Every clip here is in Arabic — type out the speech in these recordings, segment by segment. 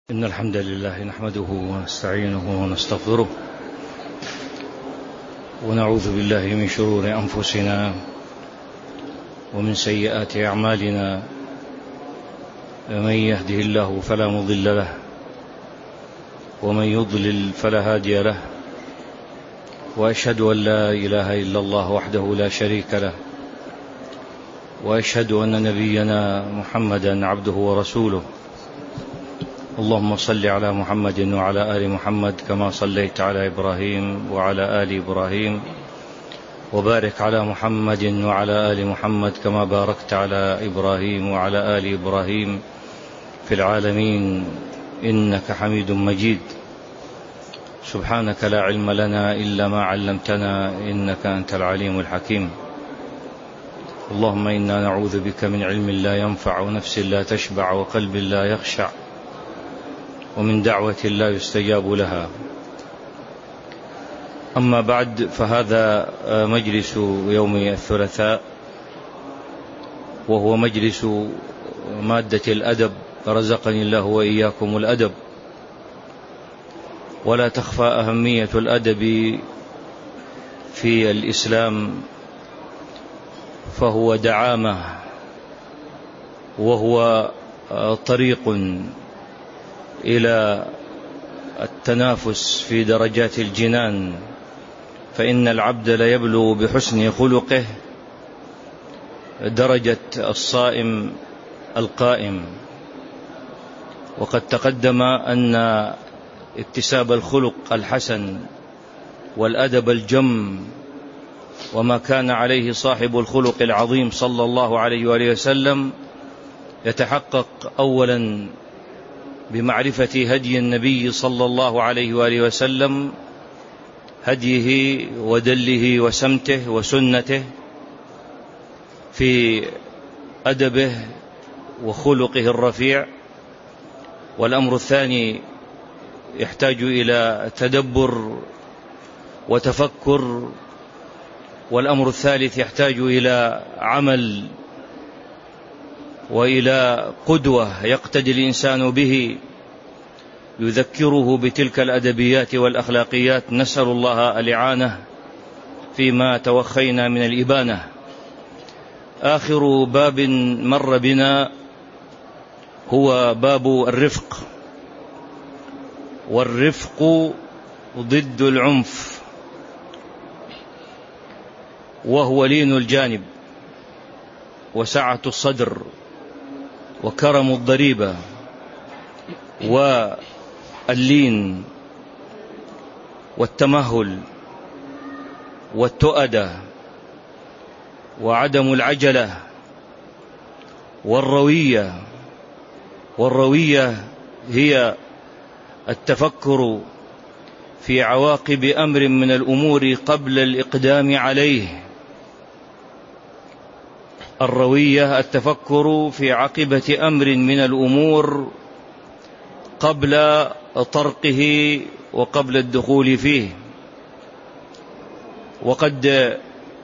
إن الحمد لله نحمده ونستعينه ونستغفره ونعوذ بالله من شرور أنفسنا ومن سيئات أعمالنا. من يهده الله فلا مضل له ومن يضلل فلا هادي له، وأشهد أن لا إله إلا الله وحده لا شريك له، وأشهد أن نبينا محمدا عبده ورسوله. اللهم صل على محمد وعلى آل محمد كما صليت على إبراهيم وعلى آل إبراهيم، وبارك على محمد وعلى آل محمد كما باركت على إبراهيم وعلى آل إبراهيم في العالمين إنك حميد مجيد. سبحانك لا علم لنا إلا ما علمتنا إنك أنت العليم الحكيم. اللهم إنا نعوذ بك من علم لا ينفع ونفس لا تشبع وقلب لا يخشع ومن دعوة لا يستجاب لها. أما بعد، فهذا مجلس يوم الثلاثاء، وهو مجلس مادة الأدب، رزقني الله وإياكم الأدب. ولا تخفى أهمية الأدب في الإسلام، فهو دعامة وهو طريق إلى التنافس في درجات الجنان، فإن العبد ليبلغ بحسن خلقه درجة الصائم القائم. وقد تقدم أن اكتساب الخلق الحسن والأدب الجم وما كان عليه صاحب الخلق العظيم صلى الله عليه وآله وسلم يتحقق أولا بمعرفة هدي النبي صلى الله عليه وآله وسلم، هديه ودله وسمته وسنته في أدبه وخلقه الرفيع. والأمر الثاني يحتاج إلى تدبر وتفكر. والأمر الثالث يحتاج إلى عمل وإلى قدوة يقتدي الإنسان به يذكره بتلك الأدبيات والأخلاقيات. نسأل الله الإعانة فيما توخينا من الإبانة. آخر باب مر بنا هو باب الرفق، والرفق ضد العنف، وهو لين الجانب وسعة الصدر وكرم الضريبة واللين والتمهل والتؤدة وعدم العجلة والروية هي التفكر في عواقب أمر من الأمور قبل الإقدام عليه. الروية التفكر في عاقبة أمر من الأمور قبل طرقه وقبل الدخول فيه. وقد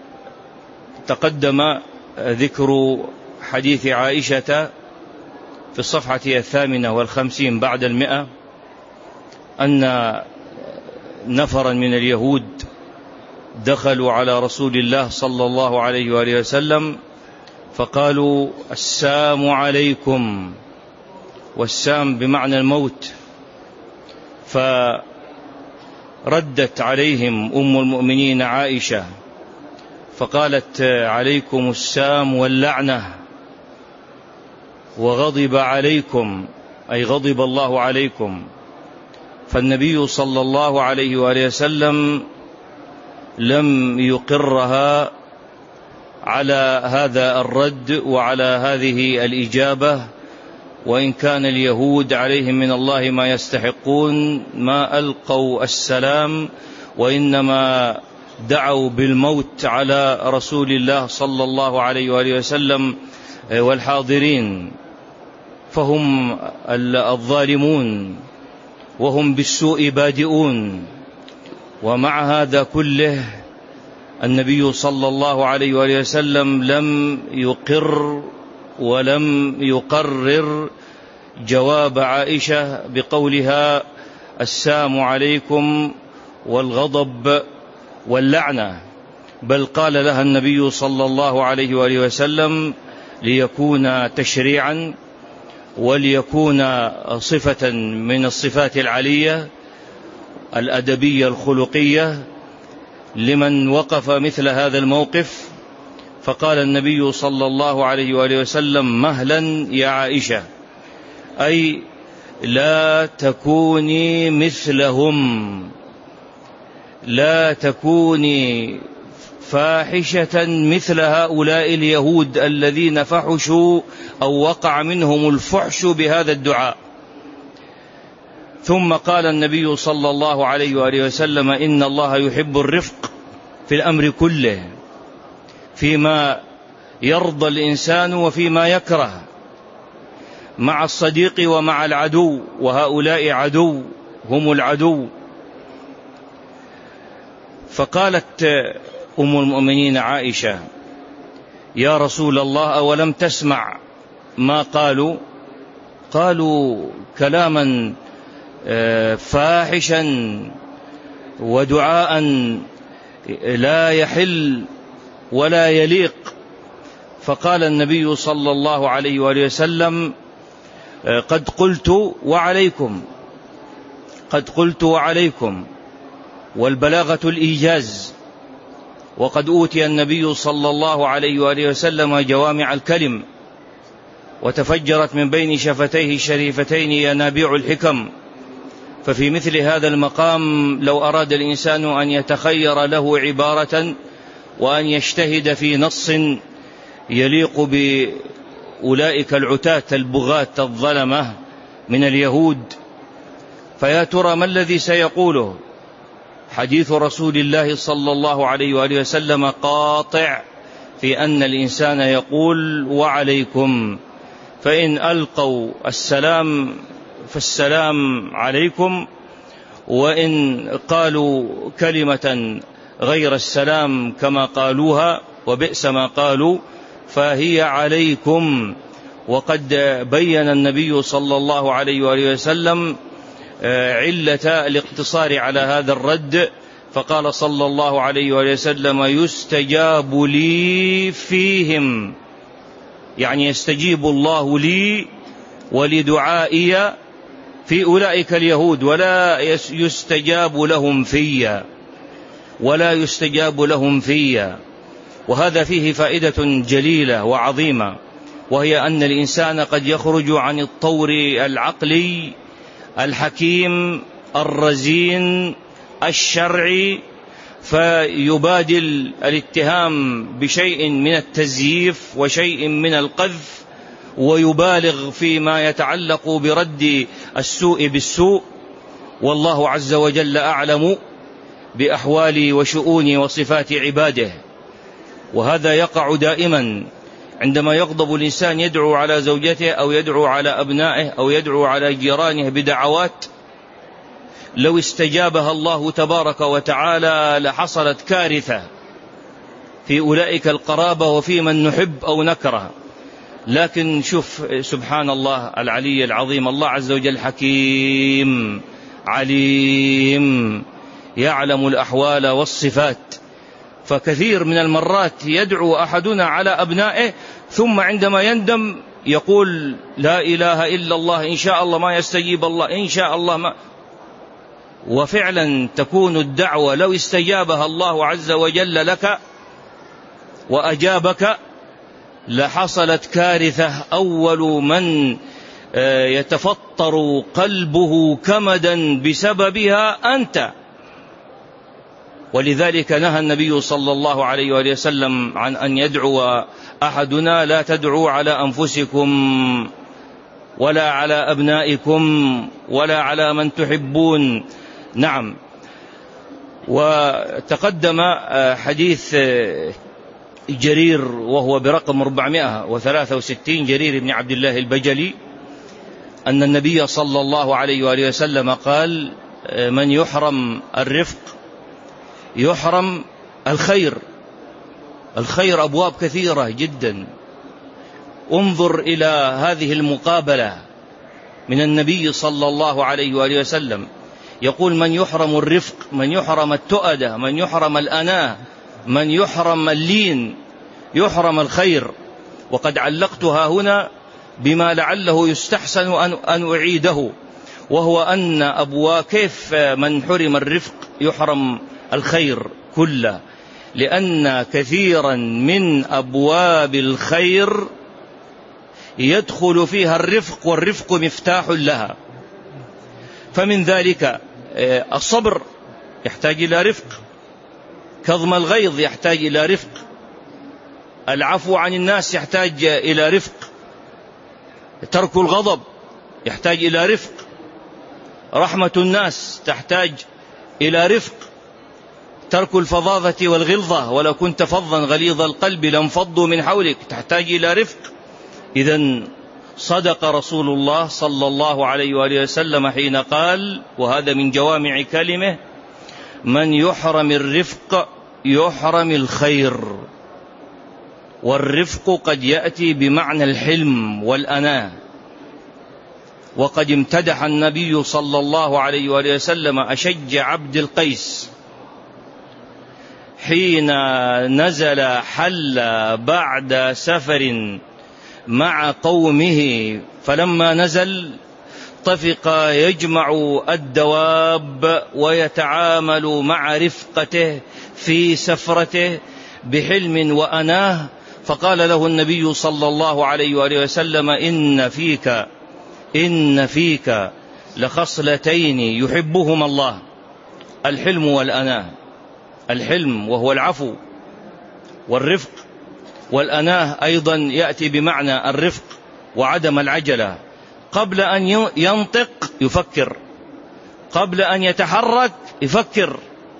تقدم ذكر حديث عائشة في الصفحة 58 بعد 100 أن نفرا من اليهود دخلوا على رسول الله صلى الله عليه وآله وسلم فقالوا: السام عليكم، والسام بمعنى الموت. فردت عليهم أم المؤمنين عائشة فقالت: عليكم السام واللعنة، وغضب عليكم، أي غضب الله عليكم. فالنبي صلى الله عليه وآله وسلم لم يقرها على هذا الرد وعلى هذه الإجابة، وإن كان اليهود عليهم من الله ما يستحقون، ما ألقوا السلام، وإنما دعوا بالموت على رسول الله صلى الله عليه وآله وسلم والحاضرين، فهم الظالمون وهم بالسوء بادئون. ومع هذا كله النبي صلى الله عليه وآله وسلم لم يقر ولم يقرر جواب عائشة بقولها: السام عليكم والغضب واللعنة، بل قال لها النبي صلى الله عليه وآله وسلم ليكون تشريعا وليكون صفة من الصفات العلية الأدبية الخلقية لمن وقف مثل هذا الموقف. فقال النبي صلى الله عليه وآله وسلم: مهلا يا عائشة، أي لا تكوني مثلهم، لا تكوني فاحشة مثل هؤلاء اليهود الذين فحشوا أو وقع منهم الفحش بهذا الدعاء. ثم قال النبي صلى الله عليه وآله وسلم: إن الله يحب الرفق في الأمر كله، فيما يرضى الإنسان وفيما يكره، مع الصديق ومع العدو، وهؤلاء عدو، هم العدو. فقالت أم المؤمنين عائشة: يا رسول الله، أولم تسمع ما قالوا؟ قالوا كلاما فاحشا ودعاء لا يحل ولا يليق. فقال النبي صلى الله عليه وآله وسلم: قد قلت وعليكم، قد قلت وعليكم. والبلاغة الإيجاز، وقد أوتي النبي صلى الله عليه وآله وسلم جوامع الكلم، وتفجرت من بين شفتيه الشريفتين ينابيع الحكم. ففي مثل هذا المقام لو أراد الإنسان أن يتخير له عبارة وأن يجتهد في نص يليق بأولئك العتاة البغاة الظلمة من اليهود، فيا ترى ما الذي سيقوله؟ حديث رسول الله صلى الله عليه وآله وسلم قاطع في أن الإنسان يقول وعليكم، فإن ألقوا السلام فالسلام عليكم، وإن قالوا كلمة غير السلام كما قالوها وبئس ما قالوا فهي عليكم. وقد بين النبي صلى الله عليه وآله وسلم علة الاقتصار على هذا الرد، فقال صلى الله عليه وآله وسلم: يستجاب لي فيهم، يعني يستجيب الله لي ولدعائي في أولئك اليهود، ولا يستجاب لهم فيا، ولا يستجاب لهم فيا. وهذا فيه فائدة جليلة وعظيمة، وهي أن الإنسان قد يخرج عن الطور العقلي الحكيم الرزين الشرعي، فيبادل الاتهام بشيء من التزييف وشيء من القذف، ويبالغ فيما يتعلق برد السوء بالسوء. والله عز وجل أعلم بأحوال وشؤون وصفات عباده. وهذا يقع دائما عندما يغضب الإنسان، يدعو على زوجته أو يدعو على أبنائه أو يدعو على جيرانه بدعوات لو استجابها الله تبارك وتعالى لحصلت كارثة في أولئك القرابة وفي من نحب أو نكره. لكن شوف سبحان الله العلي العظيم، الله عز وجل حكيم عليم يعلم الأحوال والصفات. فكثير من المرات يدعو أحدنا على أبنائه ثم عندما يندم يقول لا إله إلا الله، إن شاء الله ما يستجيب الله، إن شاء الله ما. وفعلا تكون الدعوة لو استجابها الله عز وجل لك وأجابك لحصلت كارثة، أول من يتفطر قلبه كمدا بسببها أنت. ولذلك نهى النبي صلى الله عليه وآله وسلم عن أن يدعو أحدنا: لا تدعوا على أنفسكم ولا على أبنائكم ولا على من تحبون. نعم. وتقدم حديث جرير وهو برقم 463، جرير بن عبد الله البجلي، أن النبي صلى الله عليه وآله وسلم قال: من يحرم الرفق يحرم الخير. الخير أبواب كثيرة جدا. انظر إلى هذه المقابلة من النبي صلى الله عليه وآله وسلم، يقول: من يحرم الرفق، من يحرم التؤدة، من يحرم الأناة، من يحرم اللين، يحرم الخير. وقد علقتها هنا بما لعله يستحسن أن أعيده، وهو أن كيف من حرم الرفق يحرم الخير كله، لأن كثيرا من أبواب الخير يدخل فيها الرفق، والرفق مفتاح لها. فمن ذلك الصبر يحتاج إلى رفق، كظم الغيظ يحتاج إلى رفق، العفو عن الناس يحتاج إلى رفق، ترك الغضب يحتاج إلى رفق، رحمة الناس تحتاج إلى رفق، ترك الفظاظة والغلظة، ولو كنت فظا غليظ القلب لانفضوا من حولك، تحتاج إلى رفق. إذن صدق رسول الله صلى الله عليه وآله وسلم حين قال، وهذا من جوامع كلمه: من يحرم الرفق يحرم الخير. والرفق قد يأتي بمعنى الحلم والأناة. وقد امتدح النبي صلى الله عليه وآله وسلم أشج عبد القيس حين نزل حل بعد سفر مع قومه، فلما نزل طفق يجمع الدواب ويتعامل مع رفقته في سفرته بحلم وأناه. فقال له النبي صلى الله عليه وآله وسلم: إن فيك لخصلتين يحبهما الله: الحلم والأناه. الحلم وهو العفو والرفق، والأناه أيضا يأتي بمعنى الرفق وعدم العجلة. قبل أن ينطق يفكر، قبل أن يتحرك يفكر.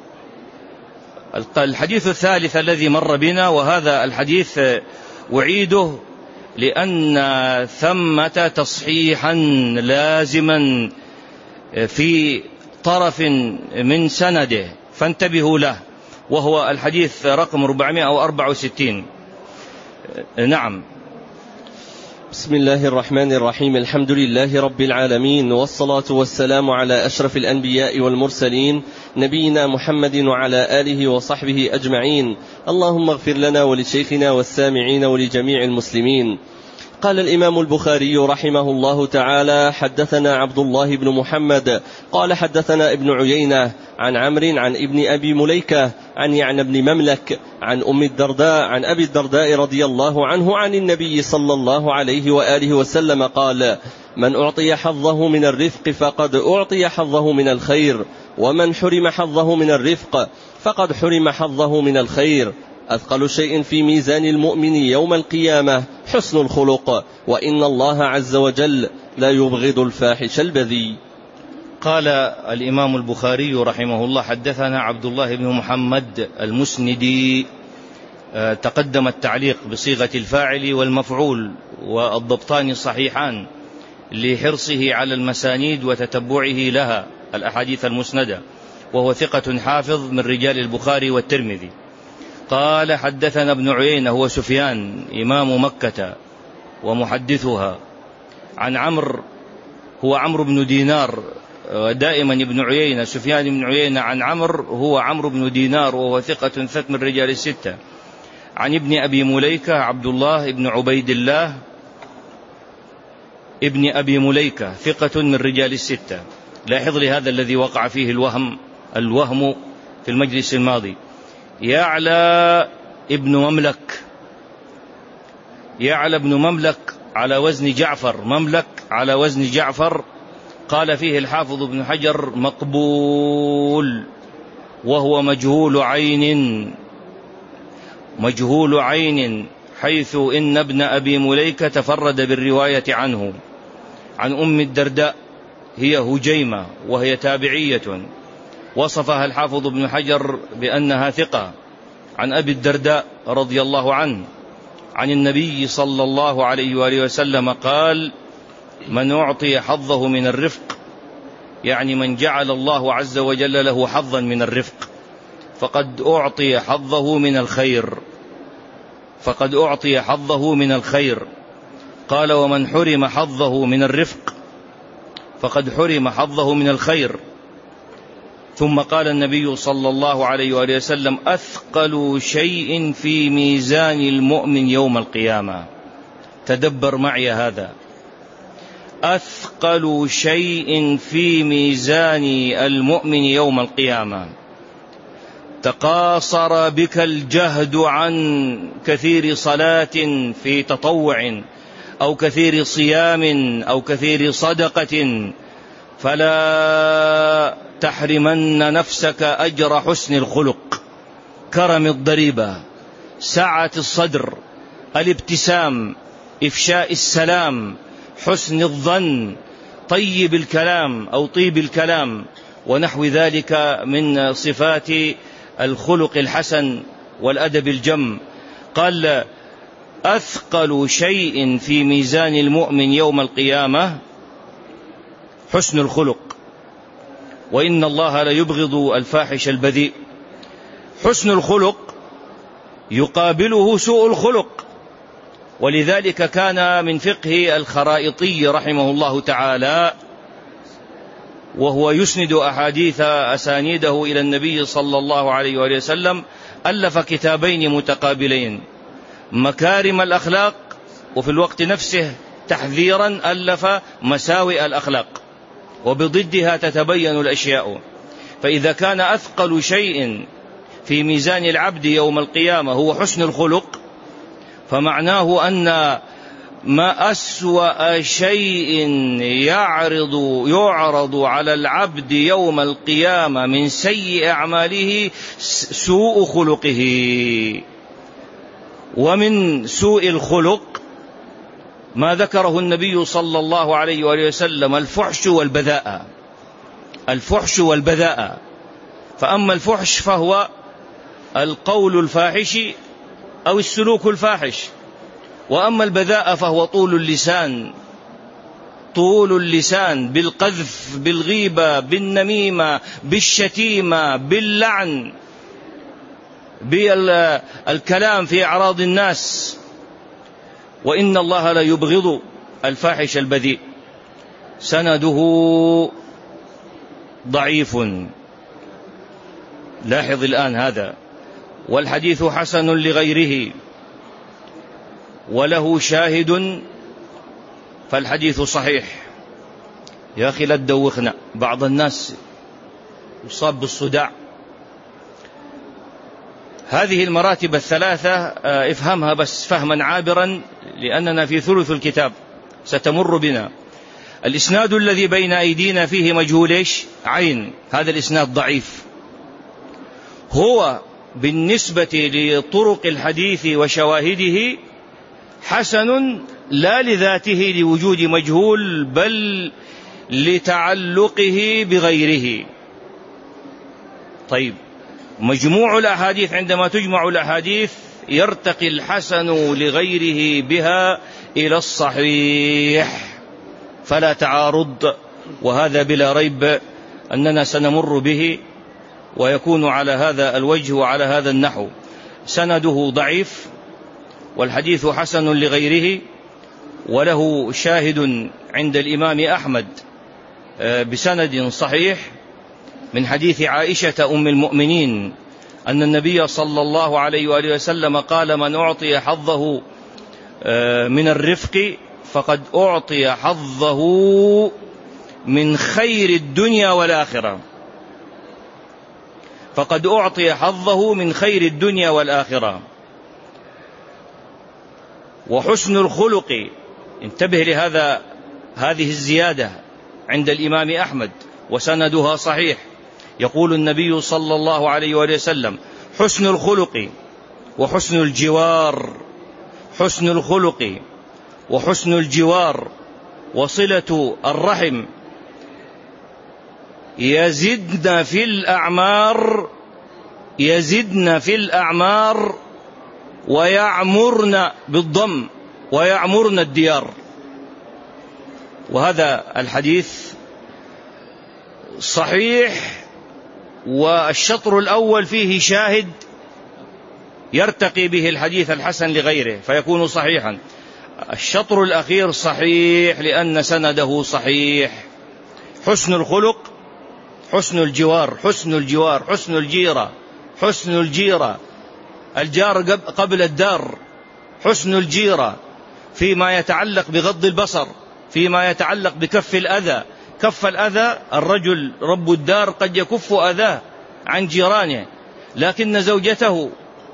الحديث الثالث الذي مر بنا، وهذا الحديث أعيده لأن ثمة تصحيحا لازما في طرف من سنده، فانتبهوا له، وهو الحديث رقم 464. نعم. بسم الله الرحمن الرحيم. الحمد لله رب العالمين، والصلاة والسلام على أشرف الأنبياء والمرسلين، نبينا محمد وعلى آله وصحبه أجمعين. اللهم اغفر لنا ولشيخنا والسامعين ولجميع المسلمين. قال الإمام البخاري رحمه الله تعالى: حدثنا عبد الله بن محمد قال حدثنا ابن عيينة عن عمرو عن ابن أبي مليكة عن يعنى بن مملك عن أم الدرداء عن أبي الدرداء رضي الله عنه عن النبي صلى الله عليه وآله وسلم قال: من أعطي حظه من الرفق فقد أعطي حظه من الخير، ومن حرم حظه من الرفق فقد حرم حظه من الخير. أثقل شيء في ميزان المؤمن يوم القيامة حسن الخلق، وإن الله عز وجل لا يبغض الفاحش البذيء. قال الإمام البخاري رحمه الله: حدثنا عبد الله بن محمد المسندي. تقدم التعليق بصيغة الفاعل والمفعول، والضبطان صحيحان لحرصه على المسانيد وتتبعه لها الأحاديث المسندة، وهو ثقة حافظ من رجال البخاري والترمذي. قال: حدثنا ابن عيينة، هو سفيان إمام مكة ومحدثها، عن عمرو، هو عمرو بن دينار. دائما ابن عيينة سفيان بن عيينة عن عمرو، هو عمرو بن دينار، وهو ثقة ثبت من رجال الستة. عن ابن أبي مليكة عبد الله بن عبيد الله ابن أبي مليكة، ثقة من رجال الستة. لاحظ لي هذا الذي وقع فيه الوهم في المجلس الماضي. يعلى ابن مملك، يعلى ابن مملك على وزن جعفر، مملك على وزن جعفر. قال فيه الحافظ ابن حجر: مقبول، وهو مجهول عين، حيث إن ابن أبي مليكة تفرد بالرواية عنه. عن أم الدرداء هي هجيمة، وهي تابعية، وصفها الحافظ ابن حجر بأنها ثقة. عن أبي الدرداء رضي الله عنه عن النبي صلى الله عليه وآله وسلم قال: من أعطي حظه من الرفق، يعني من جعل الله عز وجل له حظا من الرفق، فقد أعطي حظه من الخير. قال: ومن حرم حظه من الرفق، فقد حرم حظه من الخير. ثم قال النبي صلى الله عليه وآله وسلم: أثقل شيء في ميزان المؤمن يوم القيامة. تدبر معي هذا: أثقل شيء في ميزان المؤمن يوم القيامة. تقاصر بك الجهد عن كثير صلاة في تطوع أو كثير صيام أو كثير صدقة، فلا تحرمن نفسك أجر حسن الخلق، كرم الضريبة، سعة الصدر، الابتسام، إفشاء السلام، حسن الظن، طيب الكلام أو طيب الكلام، ونحو ذلك من صفات الخلق الحسن والأدب الجم. قال: أثقل شيء في ميزان المؤمن يوم القيامة حسن الخلق، وإن الله لا يبغض الفاحش البذيء. حسن الخلق يقابله سوء الخلق، ولذلك كان من فقه الخرائطي رحمه الله تعالى، وهو يسند أحاديث أسانيده إلى النبي صلى الله عليه وآله وسلم، ألف كتابين متقابلين: مكارم الأخلاق، وفي الوقت نفسه تحذيرا ألف مساوئ الأخلاق، وبضدها تتبين الأشياء. فإذا كان أثقل شيء في ميزان العبد يوم القيامة هو حسن الخلق، فمعناه أن ما أسوأ شيء يعرض على العبد يوم القيامة من سيء أعماله سوء خلقه. ومن سوء الخلق ما ذكره النبي صلى الله عليه وآله وسلم: الفحش والبذاءة. الفحش والبذاءة. فأما الفحش فهو القول الفاحش أو السلوك الفاحش، وأما البذاءة فهو طول اللسان. طول اللسان بالقذف، بالغيبة، بالنميمة، بالشتيمة، باللعن، بالكلام في أعراض الناس. وإن الله لا يبغض الفاحش البذيء. سنده ضعيف، لاحظ الآن هذا. والحديث حسن لغيره وله شاهد فالحديث صحيح. يا أخي لا تدوخنا، بعض الناس يصاب بالصداع. هذه المراتب الثلاثة افهمها بس فهما عابرا، لأننا في ثلث الكتاب ستمر بنا. الإسناد الذي بين أيدينا فيه مجهول عين، هذا الإسناد ضعيف. هو بالنسبة لطرق الحديث وشواهده حسن، لا لذاته لوجود مجهول، بل لتعلقه بغيره. طيب، مجموع الأحاديث، عندما تجمع الأحاديث يرتقي الحسن لغيره بها إلى الصحيح، فلا تعارض. وهذا بلا ريب أننا سنمر به، ويكون على هذا الوجه وعلى هذا النحو. سنده ضعيف والحديث حسن لغيره، وله شاهد عند الإمام أحمد بسند صحيح من حديث عائشة أم المؤمنين أن النبي صلى الله عليه وآله وسلم قال: من أعطي حظه من الرفق فقد أعطي حظه من خير الدنيا والآخرة. فقد أعطي حظه من خير الدنيا والآخرة. وحسن الخلق، انتبه لهذا، هذه الزيادة عند الإمام أحمد وسندها صحيح. يقول النبي صلى الله عليه وسلم: حسن الخلق وحسن الجوار. حسن الخلق وحسن الجوار وصلة الرحم يزدن في الأعمار ويعمرن بالضم ويعمرن الديار. وهذا الحديث صحيح، والشطر الأول فيه شاهد يرتقي به الحديث الحسن لغيره فيكون صحيحا. الشطر الأخير صحيح لأن سنده صحيح. حسن الخلق، حسن الجوار، حسن الجوار، حسن الجيرة، حسن الجيرة، الجار قبل الدار، حسن الجيرة فيما يتعلق بغض البصر، فيما يتعلق بكف الأذى. كف الأذى، الرجل رب الدار قد يكف أذاه عن جيرانه، لكن زوجته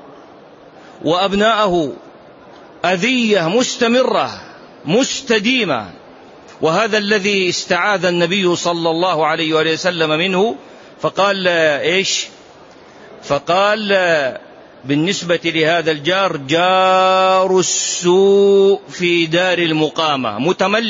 وأبناءه أذية مستمرة مستديمة، وهذا الذي استعاذ النبي صلى الله عليه وسلم منه، فقال إيش؟ فقال بالنسبة لهذا الجار: جار السوء في دار المقامة،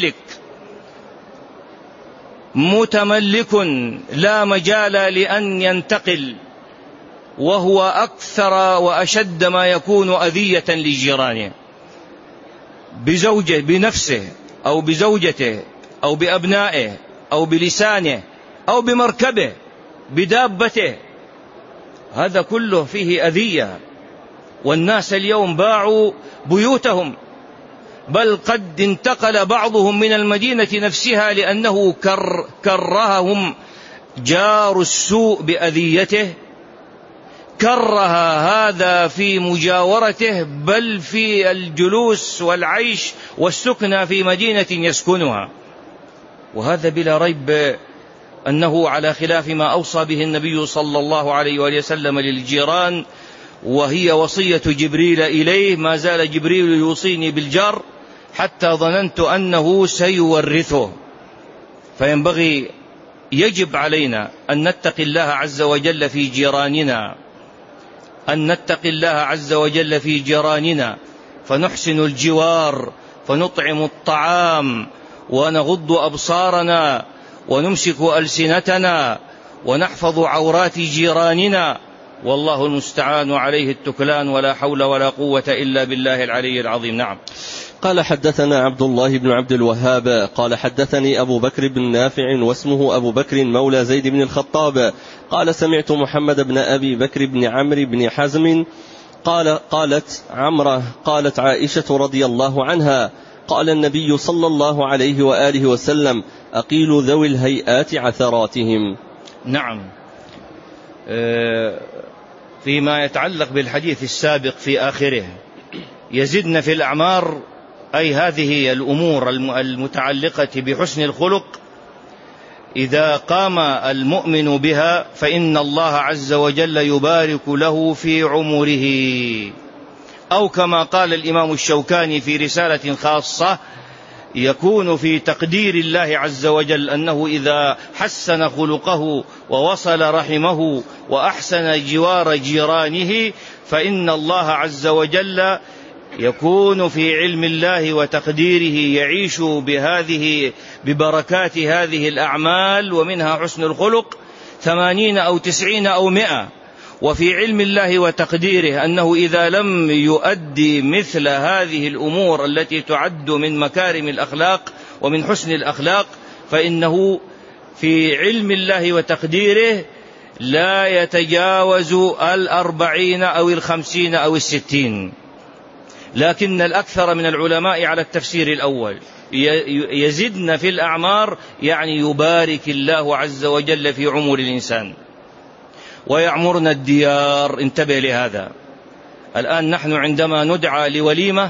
متملك لا مجال لأن ينتقل، وهو أكثر وأشد ما يكون أذية لجيرانه، بزوجه، بنفسه أو بزوجته أو بأبنائه أو بلسانه أو بمركبه، بدابته، هذا كله فيه أذية. والناس اليوم باعوا بيوتهم، بل قد انتقل بعضهم من المدينة نفسها لأنه كرههم جار السوء بأذيته، كره هذا في مجاورته، بل في الجلوس والعيش والسكنى في مدينة يسكنها. وهذا بلا ريب أنه على خلاف ما أوصى به النبي صلى الله عليه وسلم للجيران، وهي وصية جبريل إليه: ما زال جبريل يوصيني بالجار حتى ظننت أنه سيورثه. فينبغي، يجب علينا أن نتقي الله عز وجل في جيراننا، أن نتقي الله عز وجل في جيراننا، فنحسن الجوار، فنطعم الطعام، ونغض أبصارنا، ونمسك ألسنتنا، ونحفظ عورات جيراننا، والله المستعان عليه التكلان، ولا حول ولا قوة إلا بالله العلي العظيم. نعم. قال: حدثنا عبد الله بن عبد الوهاب قال: حدثني أبو بكر بن نافع واسمه أبو بكر مولى زيد بن الخطاب قال: سمعت محمد بن أبي بكر بن عمرو بن حزم قالت عمرة قالت عائشة رضي الله عنها: قال النبي صلى الله عليه وآله وسلم: أقيل ذوي الهيئات عثراتهم. نعم. فيما يتعلق بالحديث السابق في آخره: يزدن في الأعمار، أي هذه الأمور المتعلقة بحسن الخلق إذا قام المؤمن بها فإن الله عز وجل يبارك له في عمره، أو كما قال الإمام الشوكاني في رسالة خاصة: يكون في تقدير الله عز وجل أنه إذا حسن خلقه ووصل رحمه وأحسن جوار جيرانه فإن الله عز وجل يكون في علم الله وتقديره يعيش ببركات هذه الأعمال، ومنها حسن الخلق 80 أو 90 أو 100. وفي علم الله وتقديره أنه إذا لم يؤدي مثل هذه الأمور التي تعد من مكارم الأخلاق ومن حسن الأخلاق فإنه في علم الله وتقديره لا يتجاوز 40 أو 50 أو 60. لكن الأكثر من العلماء على التفسير الأول: يزدن في الأعمار، يعني يبارك الله عز وجل في عمر الإنسان، ويعمرنا الديار. انتبه لهذا. الآن نحن عندما ندعى لوليمة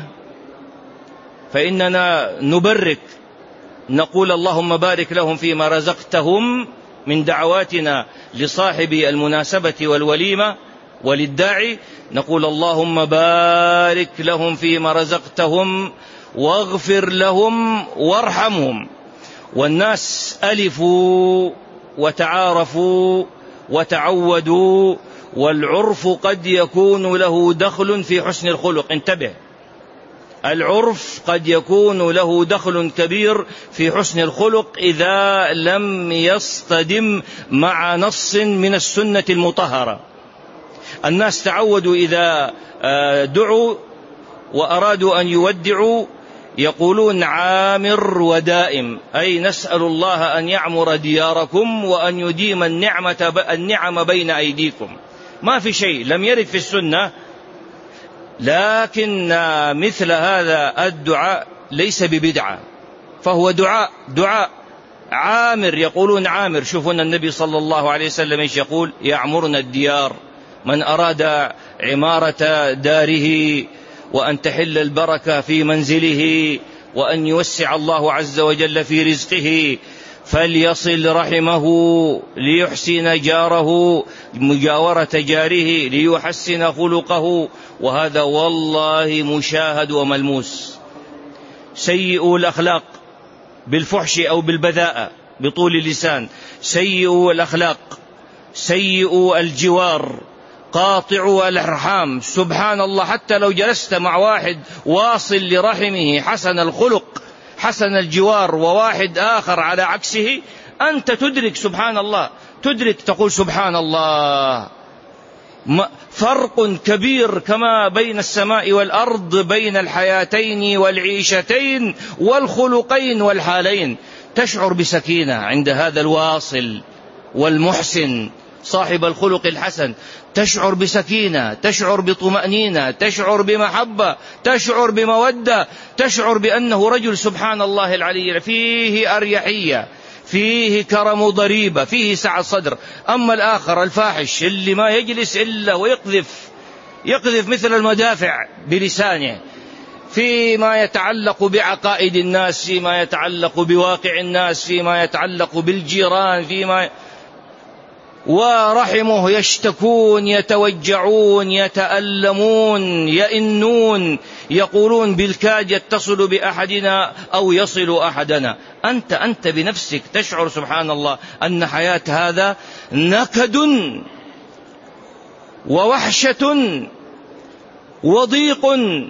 فإننا نبرك، نقول: اللهم بارك لهم فيما رزقتهم، من دعواتنا لصاحب المناسبة والوليمة وللداعي نقول: اللهم بارك لهم فيما رزقتهم واغفر لهم وارحمهم. والناس ألفوا وتعارفوا وتعودوا، والعرف قد يكون له دخل في حسن الخلق. انتبه، العرف قد يكون له دخل كبير في حسن الخلق إذا لم يصطدم مع نص من السنة المطهرة. الناس تعودوا إذا دعوا وأرادوا أن يودعوا يقولون: عامر ودائم، أي نسأل الله أن يعمر دياركم وأن يديم النعم بين أيديكم. ما في شيء لم يرد في السنة، لكن مثل هذا الدعاء ليس ببدعة، فهو دعاء عامر، يقولون عامر. شوفون النبي صلى الله عليه وسلم ايش يقول: يعمرنا الديار. من أراد عمارة داره وأن تحل البركة في منزله وأن يوسع الله عز وجل في رزقه فليصل رحمه ليحسن جاره مجاورة جاره ليحسن خلقه، وهذا والله مشاهد وملموس. سيء الأخلاق بالفحش أو بالبذاءة بطول اللسان، سيء الأخلاق، سيء الجوار، قاطع الأرحام. سبحان الله، حتى لو جلست مع واحد واصل لرحمه حسن الخلق حسن الجوار وواحد آخر على عكسه، أنت تدرك سبحان الله، تدرك تقول سبحان الله. فرق كبير كما بين السماء والأرض، بين الحياتين والعيشتين والخلقين والحالين. تشعر بسكينة عند هذا الواصل والمحسن صاحب الخلق الحسن، تشعر بسكينة، تشعر بطمأنينة، تشعر بمحبة، تشعر بمودة، تشعر بأنه رجل سبحان الله العلي، فيه أريحية، فيه كرم ضريبة، فيه سعة صدر. أما الآخر الفاحش اللي ما يجلس إلا ويقذف مثل المدافع بلسانه فيما يتعلق بعقائد الناس، فيما يتعلق بواقع الناس، فيما يتعلق بالجيران، ورحمه يشتكون، يتوجعون، يتألمون، يئنون، يقولون بالكاد يتصل بأحدنا أو يصل أحدنا. أنت بنفسك تشعر سبحان الله أن حياة هذا نكد ووحشة وضيق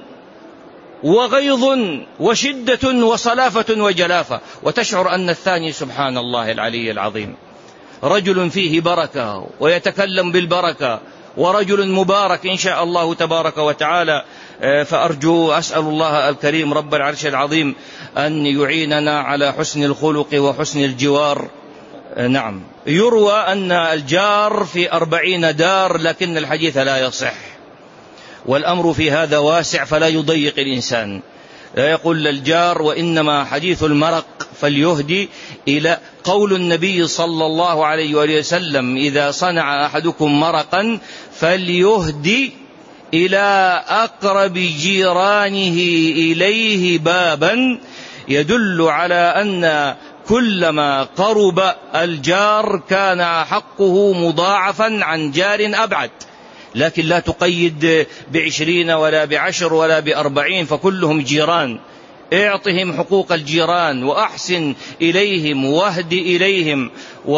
وغيظ وشدة وصلافة وجلافة، وتشعر أن الثاني سبحان الله العلي العظيم رجل فيه بركة ويتكلم بالبركة، ورجل مبارك إن شاء الله تبارك وتعالى. فأرجو أسأل الله الكريم رب العرش العظيم أن يعيننا على حسن الخلق وحسن الجوار. نعم، يروى أن الجار في 40 دار، لكن الحديث لا يصح، والأمر في هذا واسع فلا يضيق الإنسان. لا يقول الجار، وإنما حديث المرق فليهدي إلى قول النبي صلى الله عليه وسلم: إذا صنع أحدكم مرقا فليهدي إلى أقرب جيرانه إليه بابا، يدل على أن كلما قرب الجار كان حقه مضاعفا عن جار أبعد. لكن لا تقيد ب20 ولا ب10 ولا ب40، فكلهم جيران. اعطهم حقوق الجيران وأحسن إليهم واهد إليهم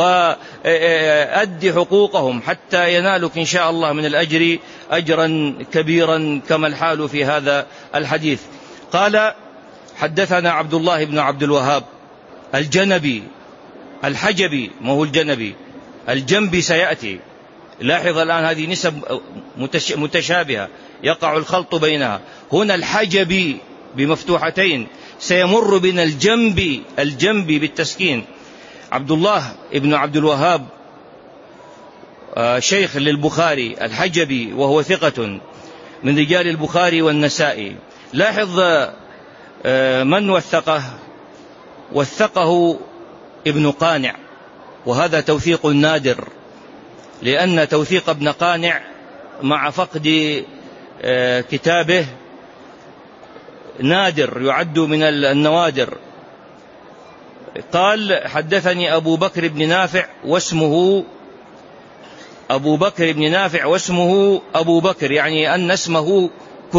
وأد حقوقهم حتى ينالك إن شاء الله من الأجر أجرا كبيرا، كما الحال في هذا الحديث. قال: حدثنا عبد الله بن عبد الوهاب الجنبي الحجبي، ما هو الجنبي، الجنبي سيأتي. لاحظ الآن هذه نسب متشابهة يقع الخلط بينها. هنا الحجبي بمفتوحتين، سيمر بنا الجنبي بالتسكين. عبد الله ابن عبد الوهاب شيخ للبخاري الحجبي، وهو ثقة من رجال البخاري والنسائي. لاحظ من وثقه ابن قانع، وهذا توثيق نادر، لأن توثيق ابن قانع مع فقد كتابه نادر، يعد من النوادر. قال: حدثني أبو بكر بن نافع واسمه أبو بكر، يعني أن اسمه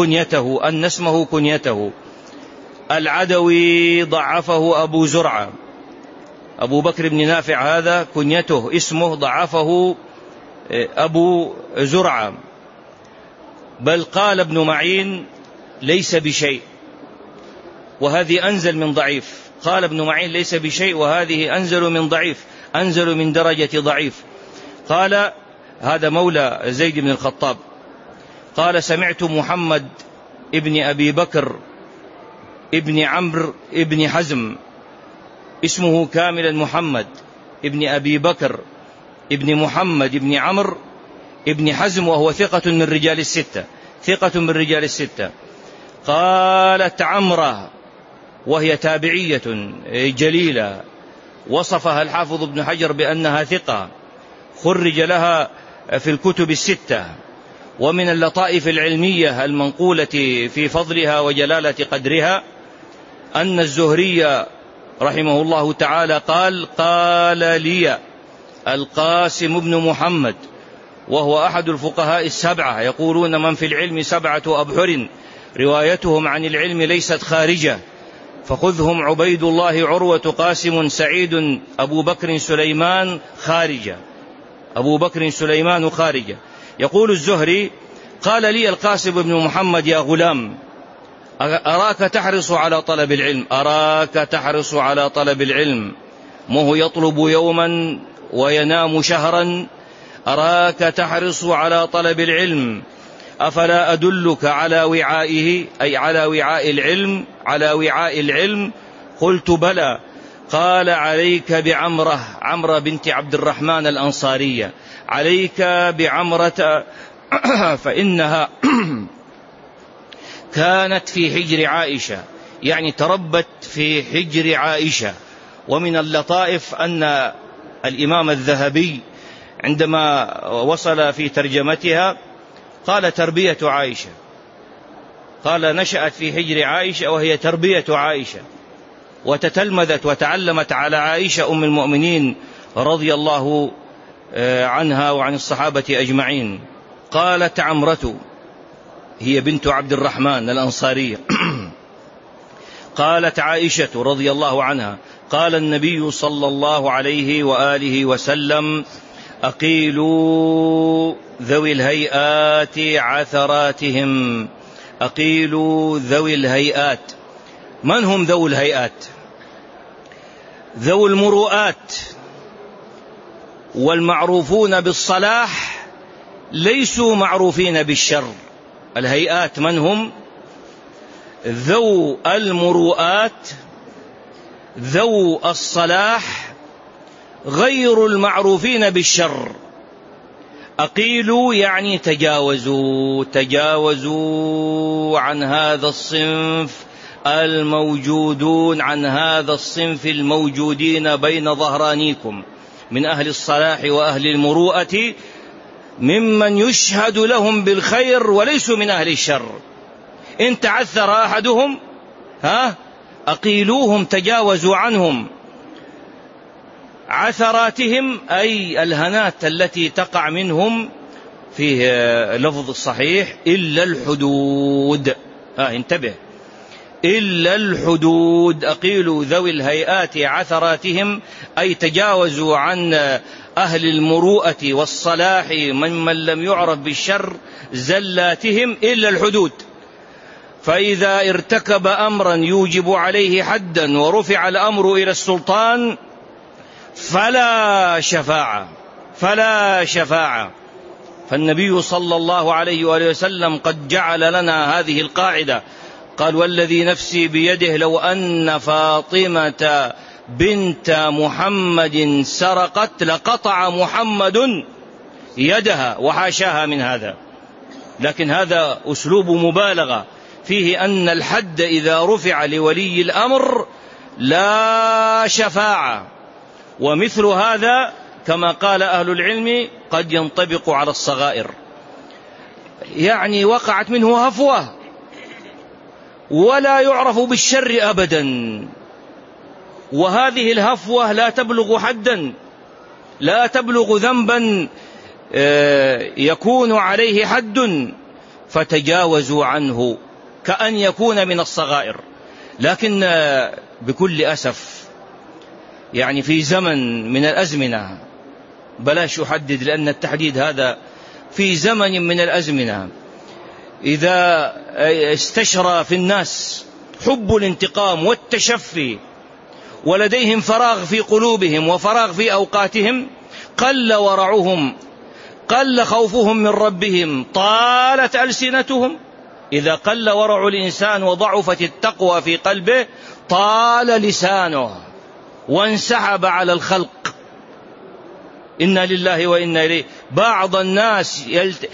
كنيته. العدوي ضعفه أبو زرعة. أبو بكر بن نافع هذا كنيته، اسمه ضعفه أبو زرعة. بل قال ابن معين: ليس بشيء، وهذه أنزل من ضعيف. قال ابن معين: ليس بشيء، وهذه أنزل من ضعيف، أنزل من درجة ضعيف. قال: هذا مولى زيد بن الخطاب. قال: سمعت محمد ابن أبي بكر ابن عمرو ابن حزم، اسمه كاملا محمد ابن أبي بكر ابن محمد ابن عمرو ابن حزم، وهو ثقة من رجال الستة. قالت عمرة، وهي تابعية جليلة، وصفها الحافظ ابن حجر بأنها ثقة، خرج لها في الكتب الستة. ومن اللطائف العلمية المنقولة في فضلها وجلالة قدرها أن الزهري رحمه الله تعالى قال لي القاسم بن محمد، وهو أحد الفقهاء السبعة، يقولون من في العلم 7 أبحر روايتهم عن العلم ليست خارجة، فخذهم عبيد الله عروة قاسم سعيد أبو بكر سليمان خارجة، أبو بكر سليمان خارجة. يقول الزهري قال لي القاسم بن محمد يا غلام أراك تحرص على طلب العلم، أراك تحرص على طلب العلم، وهو يطلب يوما وينام شهرا، أراك تحرص على طلب العلم، أفلا أدلك على وعائه، أي على وعاء العلم، على وعاء العلم؟ قلت بلى. قال عليك بعمرة، عمرة بنت عبد الرحمن الأنصارية، عليك بعمرة فإنها كانت في حجر عائشة، يعني تربت في حجر عائشة. ومن اللطائف أن الإمام الذهبي عندما وصل في ترجمتها قال تربية عائشة، قال نشأت في حجر عائشة وهي تربية عائشة، وتتلمذت وتعلمت على عائشة أم المؤمنين رضي الله عنها وعن الصحابة أجمعين. قالت عمرة، هي بنت عبد الرحمن الأنصارية، قالت عائشة رضي الله عنها قال النبي صلى الله عليه وآله وسلم أقيلوا ذوي الهيئات عثراتهم، أقيلوا ذوي الهيئات. من هم ذوي الهيئات؟ ذوي المروءات والمعروفون بالصلاح ليسوا معروفين بالشر. الهيئات من هم؟ ذو المروءات، ذو الصلاح، غير المعروفين بالشر. أقيلوا يعني تجاوزوا، تجاوزوا عن هذا الصنف الموجودون، عن هذا الصنف الموجودين بين ظهرانيكم من أهل الصلاح وأهل المروءة، ممن يشهد لهم بالخير وليسوا من أهل الشر. إن تعثر أحدهم أقيلوهم، تجاوزوا عنهم. عثراتهم أي الهنات التي تقع منهم، فيه لفظ الصحيح إلا الحدود، انتبه، إلا الحدود. أقيلوا ذوي الهيئات عثراتهم أي تجاوزوا عن أهل المروءة والصلاح ممن لم يعرف بالشر زلاتهم إلا الحدود. فإذا ارتكب أمرا يوجب عليه حدا ورفع الأمر إلى السلطان فلا شفاعة، فلا شفاعة. فالنبي صلى الله عليه وآله وسلم قد جعل لنا هذه القاعدة، قال والذي نفسي بيده لو أن فاطمة بنت محمد سرقت لقطع محمد يدها، وحاشاها من هذا. لكن هذا أسلوب مبالغة فيه أن الحد إذا رفع لولي الأمر لا شفاعة. ومثل هذا كما قال أهل العلم قد ينطبق على الصغائر، يعني وقعت منه هفوة ولا يعرف بالشر أبدا، وهذه الهفوة لا تبلغ حدا، لا تبلغ ذنبا يكون عليه حد، فتجاوزوا عنه كأن يكون من الصغائر. لكن بكل أسف يعني في زمن من الأزمنة، بلاش أحدد لأن التحديد هذا، في زمن من الأزمنة إذا استشرى في الناس حب الانتقام والتشفي ولديهم فراغ في قلوبهم وفراغ في أوقاتهم، قل ورعهم، قل خوفهم من ربهم، طالت ألسنتهم. إذا قل ورع الإنسان وضعفت التقوى في قلبه طال لسانه وانسحب على الخلق. إنا لله وإنا إليه. بعض الناس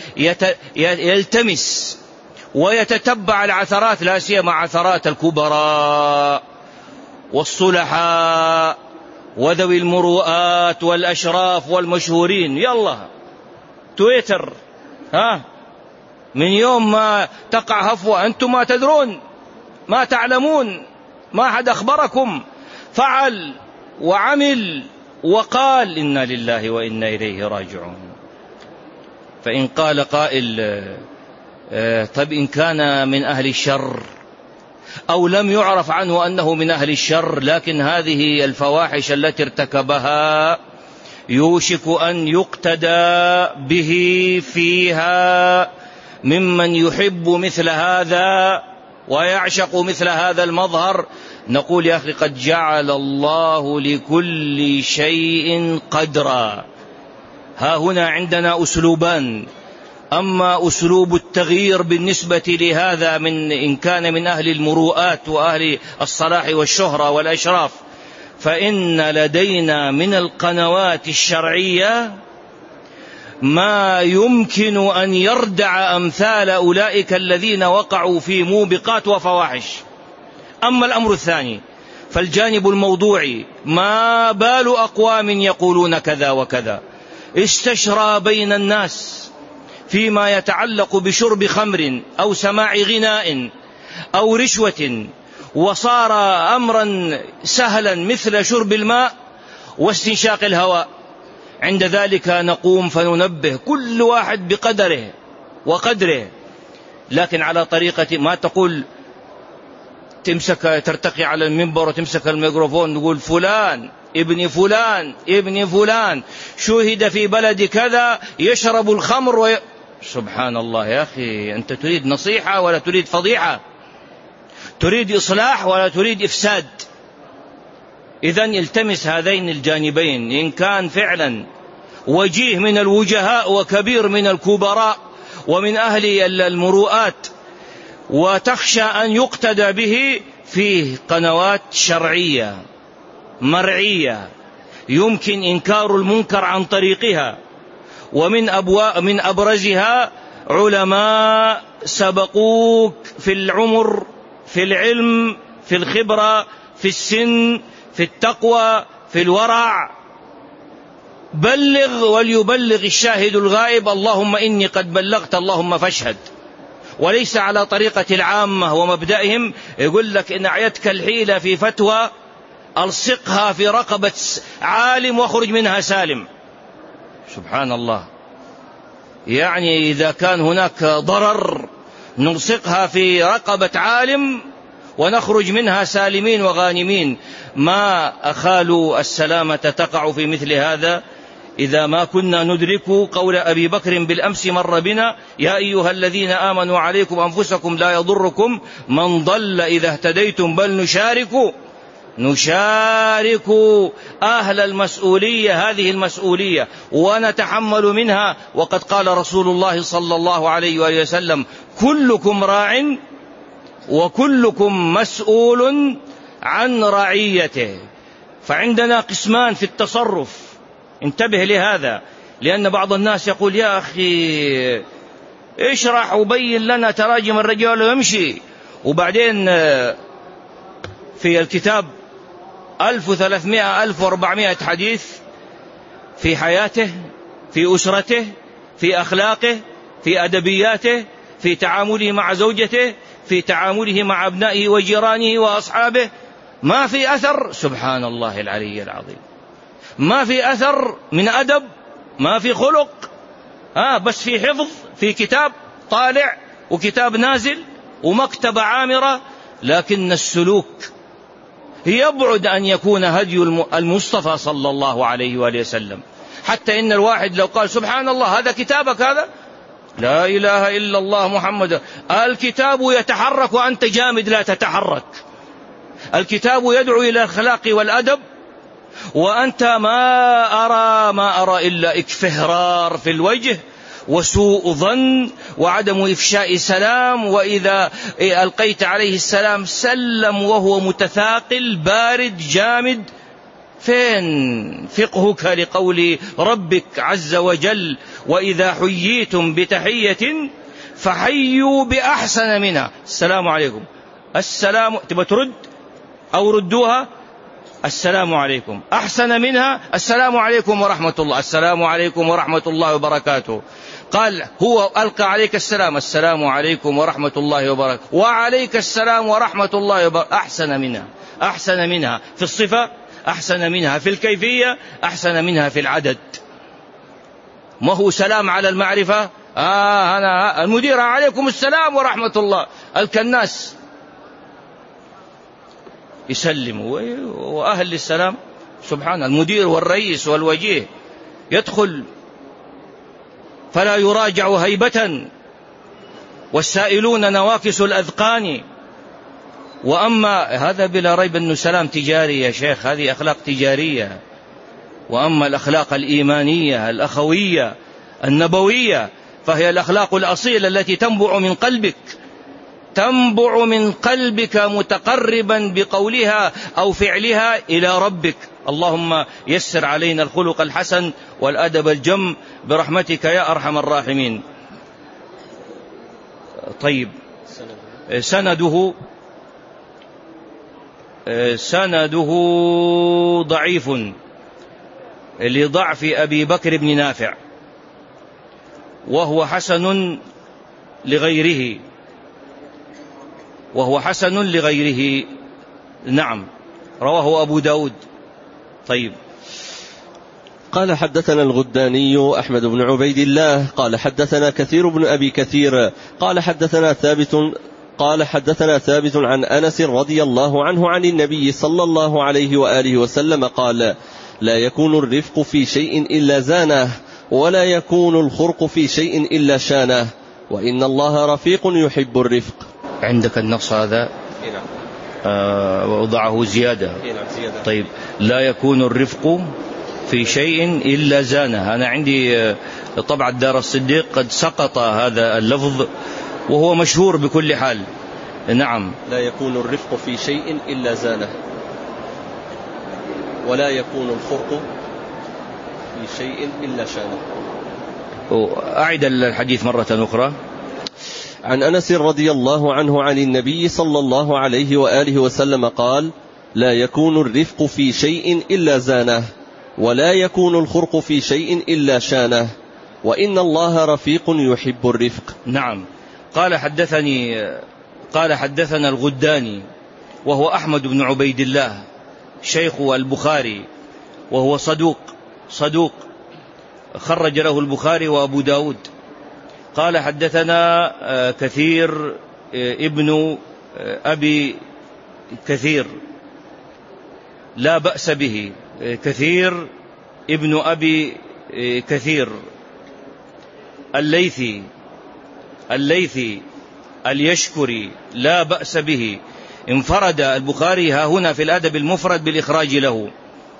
يلتمس ويتتبع العثرات، لا سيما عثرات الكبراء والصلحاء وذوي المروءات والأشراف والمشهورين. يلا تويتر، من يوم ما تقع هفوة أنتم ما تدرون، ما تعلمون، ما حد أخبركم، فعل وعمل وقال إنا لله وإنا إليه راجعون. فإن قال قائل طيب إن كان من أهل الشر أو لم يعرف عنه أنه من أهل الشر، لكن هذه الفواحش التي ارتكبها يوشك أن يقتدى به فيها ممن يحب مثل هذا ويعشق مثل هذا المظهر، نقول يا أخي قد جعل الله لكل شيء قدرا. ها هنا عندنا أسلوبان: أما أسلوب التغيير بالنسبة لهذا من إن كان من أهل المروءات وأهل الصلاح والشهرة والأشراف، فإن لدينا من القنوات الشرعية ما يمكن أن يردع أمثال أولئك الذين وقعوا في موبقات وفواحش. أما الأمر الثاني فالجانب الموضوعي، ما بال أقوام يقولون كذا وكذا، استشرى بين الناس فيما يتعلق بشرب خمر أو سماع غناء أو رشوة، وصار أمرا سهلا مثل شرب الماء واستنشاق الهواء. عند ذلك نقوم فننبه كل واحد بقدره وقدره، لكن على طريقة ما تقول ترتقي على المنبر وتمسك الميكروفون تقول فلان ابن فلان ابن فلان شهد في بلد كذا يشرب الخمر سبحان الله يا أخي، أنت تريد نصيحة ولا تريد فضيحة؟ تريد إصلاح ولا تريد إفساد؟ إذن التمس هذين الجانبين. إن كان فعلا وجيه من الوجهاء وكبير من الكبراء ومن أهل المروءات وتخشى أن يقتدى به، فيه قنوات شرعية مرعية يمكن إنكار المنكر عن طريقها، ومن أبرزها علماء سبقوك في العمر، في العلم، في الخبرة، في السن، في التقوى، في الورع. بلغ وليبلغ الشاهد الغائب، اللهم إني قد بلغت اللهم فاشهد. وليس على طريقة العامة ومبدئهم، يقول لك إن أعيتك الحيلة في فتوى ألصقها في رقبة عالم واخرج منها سالم. سبحان الله، يعني إذا كان هناك ضرر نلصقها في رقبة عالم ونخرج منها سالمين وغانمين. ما أخال السلامة تقع في مثل هذا إذا ما كنا ندرك قول أبي بكر بالأمس مر بنا: يا أيها الذين آمنوا عليكم أنفسكم لا يضركم من ضل إذا اهتديتم بل نشارك أهل المسؤولية هذه المسؤولية ونتحمل منها. وقد قال رسول الله صلى الله عليه وآله وسلم: كلكم راع وكلكم مسؤول عن رعيته. فعندنا قسمان في التصرف، انتبه لهذا، لأن بعض الناس يقول: يا أخي اشرح وبين لنا تراجم الرجال ويمشي، وبعدين في الكتاب 1300-1400 حديث في حياته، في أسرته، في أخلاقه، في أدبياته، في تعامله مع زوجته، في تعامله مع أبنائه وجيرانه وأصحابه، ما في أثر. سبحان الله العلي العظيم، ما في أثر من أدب، ما في خلق، بس في حفظ، في كتاب طالع وكتاب نازل ومكتبة عامرة، لكن السلوك يبعد أن يكون هدي المصطفى صلى الله عليه وآله وسلم. حتى إن الواحد لو قال: سبحان الله هذا كتابك هذا، لا إله إلا الله محمد، الكتاب يتحرك وأنت جامد لا تتحرك، الكتاب يدعو إلى الأخلاق والأدب وأنت ما أرى إلا إكفهرار في الوجه وسوء ظن وعدم إفشاء سلام، وإذا ألقيت عليه السلام سلم وهو متثاقل بارد جامد. فين فقهك لقول ربك عز وجل: وإذا حييتم بتحية فحيوا بأحسن منها. السلام عليكم، السلام، تبى ترد أو ردوها، السلام عليكم، أحسن منها السلام عليكم ورحمة الله، السلام عليكم ورحمة الله وبركاته. قال هو ألقى عليك السلام، السلام عليكم ورحمة الله وبركاته، وعليك السلام ورحمة الله وبركاته. أحسن منها، أحسن منها في الصفة، أحسن منها في الكيفية، أحسن منها في العدد. ما هو سلام على المعرفة، أنا المدير عليكم السلام ورحمة الله، الكناس يسلم وأهل السلام سبحان المدير والرئيس والوجيه يدخل فلا يراجع هيبة، والسائلون نواكس الأذقان. وأما هذا بلا ريب أنه سلام تجاري يا شيخ، هذه أخلاق تجارية. وأما الأخلاق الإيمانية الأخوية النبوية فهي الأخلاق الأصيلة التي تنبع من قلبك، تنبع من قلبك متقربا بقولها أو فعلها إلى ربك. اللهم يسر علينا الخلق الحسن والأدب الجم برحمتك يا أرحم الراحمين. طيب، سنده ضعيف لضعف أبي بكر بن نافع، وهو حسن لغيره، نعم، رواه أبو داود. طيب، قال حدثنا الغداني أحمد بن عبيد الله قال حدثنا كثير بن أبي كثير قال حدثنا ثابت عن أنس رضي الله عنه عن النبي صلى الله عليه وآله وسلم قال: لا يكون الرفق في شيء إلا زانه، ولا يكون الخرق في شيء إلا شانه، وإن الله رفيق يحب الرفق. عندك النص هذا؟ ووضعه زيادة. طيب، لا يكون الرفق في شيء إلا زانه. أنا عندي طبعة دار الصديق قد سقط هذا اللفظ وهو مشهور بكل حال. نعم، لا يكون الرفق في شيء إلا زانه، ولا يكون الخرق في شيء إلا شانه. أعد الحديث مرة أخرى. عن أنس رضي الله عنه عن النبي صلى الله عليه وآله وسلم قال: لا يكون الرفق في شيء إلا زانه، ولا يكون الخرق في شيء إلا شانه، وإن الله رفيق يحب الرفق. نعم. قال حدثنا الغداني وهو أحمد بن عبيد الله شيخ البخاري، وهو صدوق خرج له البخاري وأبو داود. قال حدثنا كثير ابن أبي كثير، لا بأس به، كثير ابن أبي كثير الليثي اليشكري، لا بأس به. انفرد البخاري ها هنا في الأدب المفرد بالإخراج له.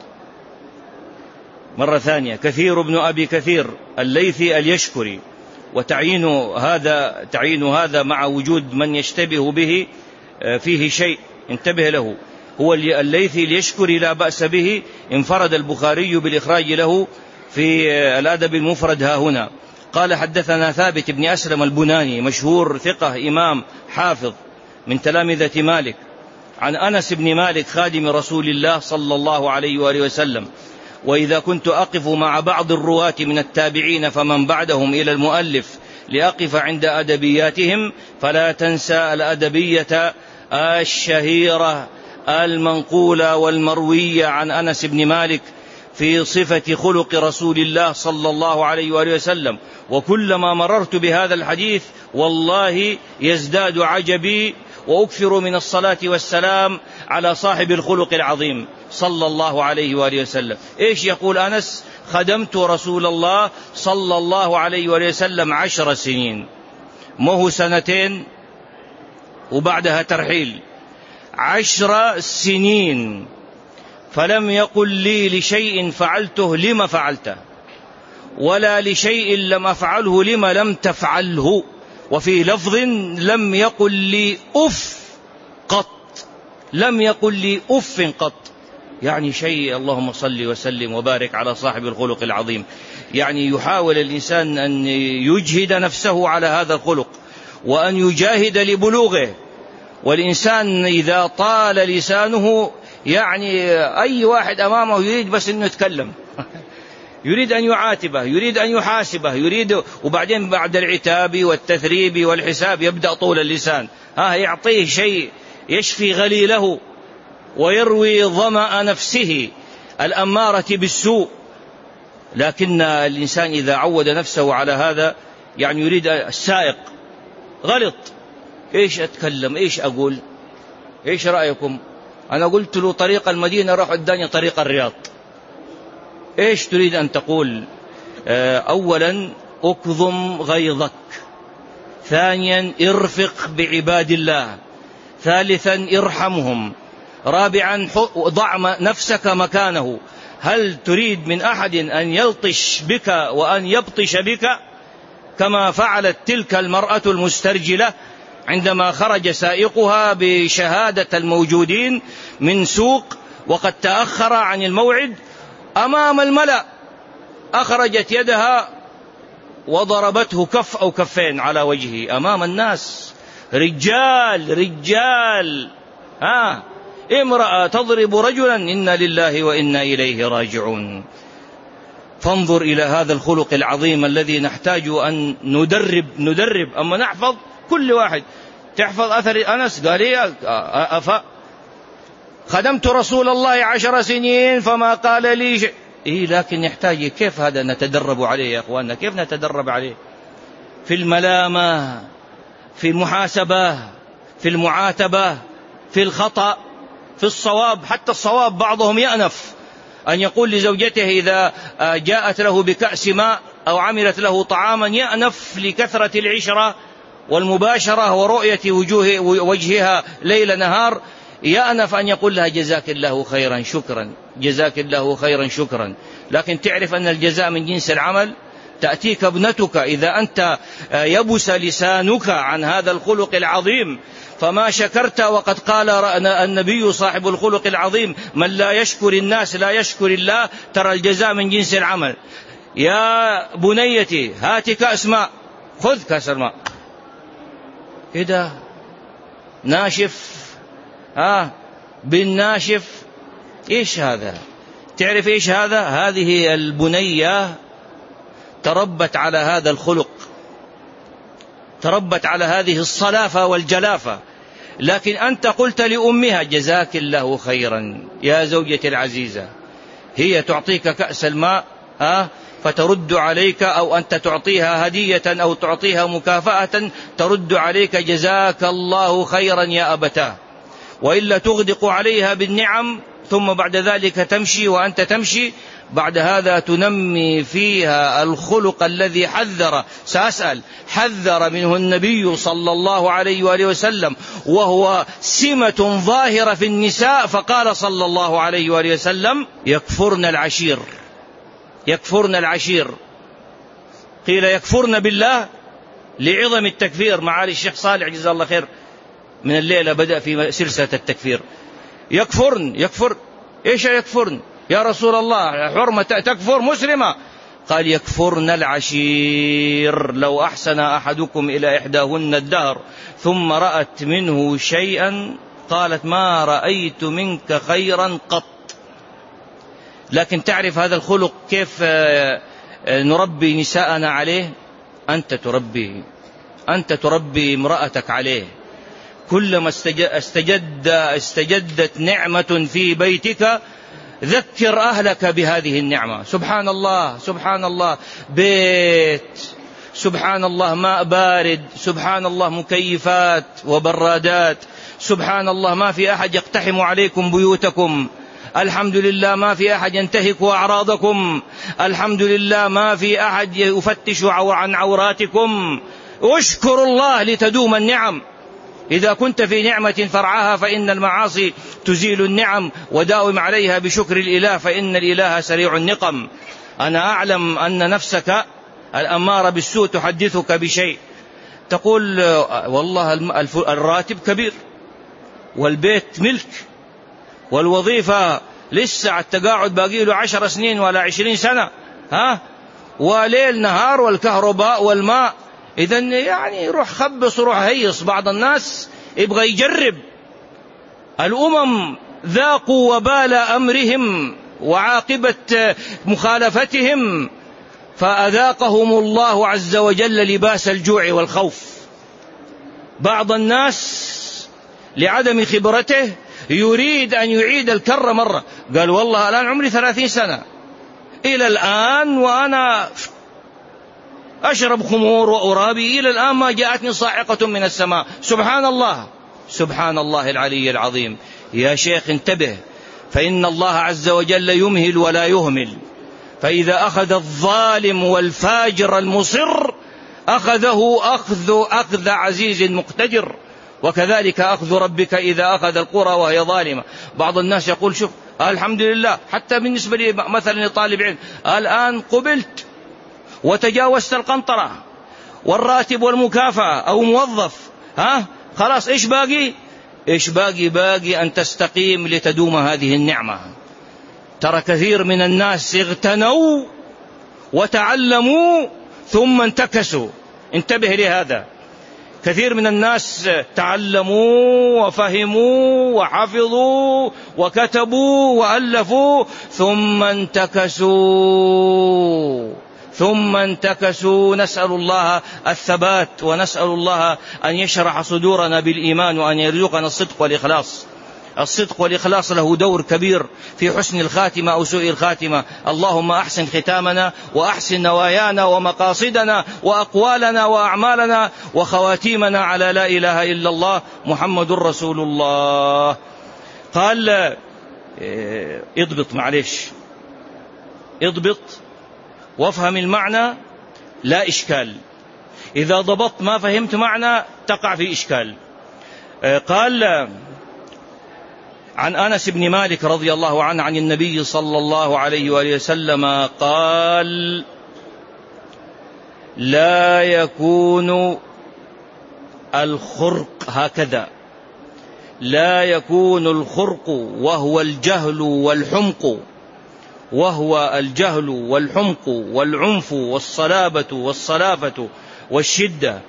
مرة ثانية، كثير ابن أبي كثير الليثي اليشكري، وتعيين هذا مع وجود من يشتبه به فيه شيء، انتبه له. هو الليثي اليشكري لا بأس به، انفرد البخاري بالإخراج له في الأدب المفرد ها هنا. قال حدثنا ثابت بن أسلم البناني، مشهور ثقة إمام حافظ من تلامذة مالك، عن أنس بن مالك خادم رسول الله صلى الله عليه وآله وسلم: وإذا كنت أقف مع بعض الرواة من التابعين فمن بعدهم إلى المؤلف لأقف عند أدبياتهم، فلا تنسى الأدبية الشهيرة المنقولة والمروية عن أنس بن مالك في صفة خلق رسول الله صلى الله عليه وآله وسلم. وكلما مررت بهذا الحديث والله يزداد عجبي، وأكثر من الصلاة والسلام على صاحب الخلق العظيم صلى الله عليه وآله وسلم. إيش يقول أنس؟ خدمت رسول الله صلى الله عليه وآله وسلم 10 سنين، ما هو 2 وبعدها ترحيل، 10 سنين، فلم يقل لي لشيء فعلته لما فعلته، ولا لشيء لم أفعله لما لم تفعله، وفي لفظ لم يقل لي أف قط، لم يقل لي أف قط. يعني شيء، اللهم صل وسلم وبارك على صاحب الخلق العظيم. يعني يحاول الإنسان أن يجهد نفسه على هذا الخلق وأن يجاهد لبلوغه. والإنسان إذا طال لسانه يعني أي واحد أمامه يريد بس أنه يتكلم يريد أن يعاتبه، يريد أن يحاسبه، وبعدين بعد العتاب والتثريب والحساب يبدأ طول اللسان، يعطيه شيء يشفي غليله ويروي ظمأ نفسه الأمارة بالسوء. لكن الإنسان إذا عود نفسه على هذا، يعني يريد السائق غلط، إيش أتكلم، إيش أقول، إيش رأيكم؟ أنا قلت له طريق المدينة، راح اداني طريق الرياض، إيش تريد أن تقول؟ أولا أكظم غيظك، ثانيا ارفق بعباد الله، ثالثا ارحمهم، رابعا ضع نفسك مكانه. هل تريد من أحد أن يلطش بك وأن يبطش بك كما فعلت تلك المرأة المسترجلة عندما خرج سائقها بشهادة الموجودين من سوق وقد تأخر عن الموعد أمام الملأ، أخرجت يدها وضربته كف أو كفين على وجهه أمام الناس. رجال امرأة تضرب رجلا، إنا لله وإنا إليه راجعون. فانظر إلى هذا الخلق العظيم الذي نحتاج أن ندرب. أما نحفظ، كل واحد تحفظ أثر أنس، قال خدمت رسول الله 10 سنين فما قال لي شيء. لكن يحتاج كيف هذا نتدرب عليه يا أخواننا، كيف نتدرب عليه في الملامة، في المحاسبة، في المعاتبة، في الخطأ، في الصواب. حتى الصواب بعضهم يأنف أن يقول لزوجته إذا جاءت له بكأس ماء أو عملت له طعاما، يأنف لكثرة العشرة والمباشرة ورؤية وجهها ليل نهار، يأنف أن يقول لها جزاك الله خيرا شكرا، جزاك الله خيرا شكرا. لكن تعرف أن الجزاء من جنس العمل. تأتيك ابنتك إذا أنت يبس لسانك عن هذا الخلق العظيم فما شكرت، وقد قال النبي صاحب الخلق العظيم: من لا يشكر الناس لا يشكر الله. ترى الجزاء من جنس العمل. يا بنيتي هاتي كأس ماء، خذ كأس الماء كده ناشف، بالناشف. إيش هذا؟ تعرف إيش هذا؟ هذه البنية تربت على هذا الخلق، تربت على هذه الصلافة والجلافة. لكن أنت قلت لأمها جزاك الله خيرا يا زوجتي العزيزة، هي تعطيك كأس الماء فترد عليك، أو أنت تعطيها هدية أو تعطيها مكافأة ترد عليك جزاك الله خيرا يا أبتاه، وإلا تغدق عليها بالنعم ثم بعد ذلك تمشي وأنت تمشي. بعد هذا تنمي فيها الخلق الذي حذر منه النبي صلى الله عليه وآله وسلم، وهو سمة ظاهرة في النساء. فقال صلى الله عليه وآله وسلم: يكفرن العشير. قيل يكفرن بالله لعظم التكفير. معالي الشيخ صالح جزاه الله خير من الليلة بدأ في سلسلة التكفير. يكفرن إيش يكفرن يا رسول الله؟ حرمة تكفر مسلمة؟ قال: يكفرن العشير. لو أحسن أحدكم إلى إحداهن الدهر ثم رأت منه شيئا قالت: ما رأيت منك خيرا قط. لكن تعرف هذا الخلق كيف نربي نساءنا عليه؟ أنت تربي امرأتك عليه. كلما استجدت نعمة في بيتك ذكر أهلك بهذه النعمة. سبحان الله، بيت، سبحان الله ماء بارد، سبحان الله مكيفات وبرادات، سبحان الله ما في أحد يقتحم عليكم بيوتكم، الحمد لله ما في أحد ينتهك أعراضكم، الحمد لله ما في أحد يفتش عن عوراتكم. اشكروا الله لتدوم النعم. إذا كنت في نعمة فرعها فإن المعاصي تزيل النعم، وداوم عليها بشكر الإله فإن الإله سريع النقم. أنا أعلم أن نفسك الأمارة بالسوء تحدثك بشيء، تقول والله الراتب كبير والبيت ملك والوظيفة لسه التقاعد باقي له 10 سنين ولا 20 سنة، وليل نهار والكهرباء والماء. إذن يعني روح خبص وروح هيص. بعض الناس يبغى يجرب. الأمم ذاقوا وبال أمرهم وعاقبة مخالفتهم، فأذاقهم الله عز وجل لباس الجوع والخوف. بعض الناس لعدم خبرته يريد أن يعيد الكرة مرة، قال والله الآن عمري 30 سنة إلى الآن وأنا أشرب خمور وأرابي، إلى الآن ما جاءتني صاعقة من السماء. سبحان الله، سبحان الله العلي العظيم. يا شيخ انتبه، فإن الله عز وجل يمهل ولا يهمل، فإذا أخذ الظالم والفاجر المصر أخذه أخذ عزيز مقتدر، وكذلك أخذ ربك إذا أخذ القرى وهي ظالمة. بعض الناس يقول شوف الحمد لله، حتى بالنسبة لي مثلا لطالب علم الآن قبلت وتجاوزت القنطرة والراتب والمكافأة أو موظف، خلاص إيش باقي؟ إيش باقي أن تستقيم لتدوم هذه النعمة. ترى كثير من الناس اغتنوا وتعلموا ثم انتكسوا، انتبه لهذا. كثير من الناس تعلموا وفهموا وحفظوا وكتبوا وألفوا ثم انتكسوا. نسأل الله الثبات، ونسأل الله أن يشرح صدورنا بالإيمان، وأن يرزقنا الصدق والإخلاص. الصدق والإخلاص له دور كبير في حسن الخاتمة أو سوء الخاتمة. اللهم أحسن ختامنا، وأحسن نوايانا ومقاصدنا وأقوالنا وأعمالنا وخواتيمنا على لا إله إلا الله محمد رسول الله. قال اضبط، معلش اضبط وافهم المعنى لا إشكال. إذا ضبطت ما فهمت معنى تقع في إشكال. قال عن أنس بن مالك رضي الله عنه عن النبي صلى الله عليه وآله وسلم قال: لا يكون الخرق هكذا، لا يكون الخرق وهو الجهل والحمق والعنف والصلافة والشدة.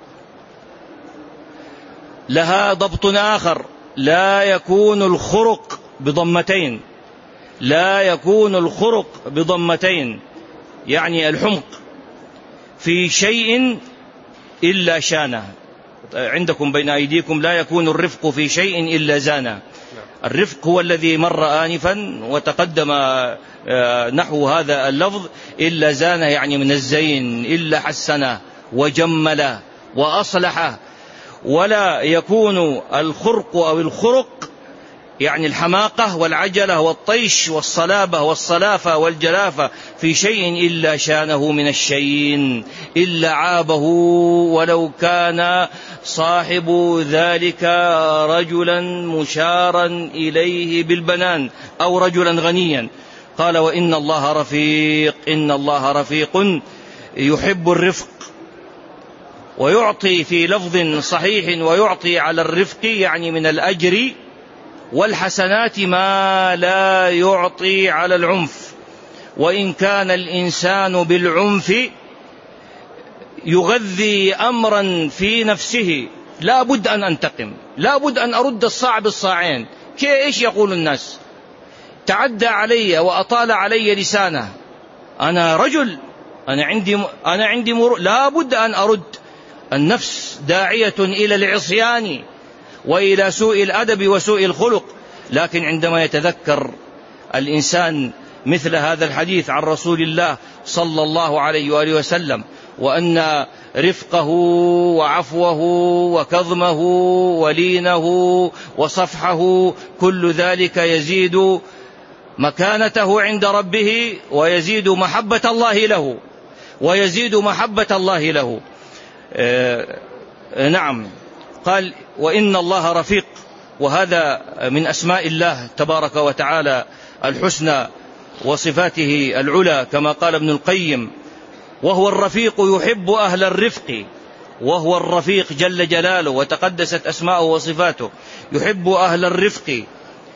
لها ضبط آخر: لا يكون الخرق بضمتين، لا يكون الخرق بضمتين يعني الحمق في شيء إلا شانه. عندكم بين أيديكم: لا يكون الرفق في شيء إلا زانه. الرفق هو الذي مر آنفا وتقدم نحو هذا اللفظ، إلا زانه يعني من الزين، إلا حسنه وجمله وأصلحه. ولا يكون الخرق أو الخرق يعني الحماقة والعجلة والطيش والصلابة والصلافة والجلافة في شيء إلا شانه من الشيء، إلا عابه ولو كان صاحب ذلك رجلا مشارا إليه بالبنان أو رجلا غنيا. قال: وإن الله رفيق، إن الله رفيق يحب الرفق. ويعطي في لفظ صحيح: ويعطي على الرفق يعني من الأجر والحسنات ما لا يعطي على العنف. وإن كان الإنسان بالعنف يغذي أمرا في نفسه لا بد أن أنتقم، لا بد أن أرد الصاع بالصاعين. إيش يقول الناس؟ تعدى علي وأطال علي لسانه، أنا رجل، أنا عندي لا بد أن أرد. النفس داعية إلى العصيان وإلى سوء الأدب وسوء الخلق. لكن عندما يتذكر الإنسان مثل هذا الحديث عن رسول الله صلى الله عليه وآله وسلم، وأن رفقه وعفوه وكظمه ولينه وصفحه كل ذلك يزيد مكانته عند ربه، ويزيد محبة الله له، نعم. قال: وإن الله رفيق، وهذا من أسماء الله تبارك وتعالى الحسنى وصفاته العلى، كما قال ابن القيم: وهو الرفيق يحب أهل الرفق. وهو الرفيق جل جلاله وتقدست أسماءه وصفاته، يحب أهل الرفق،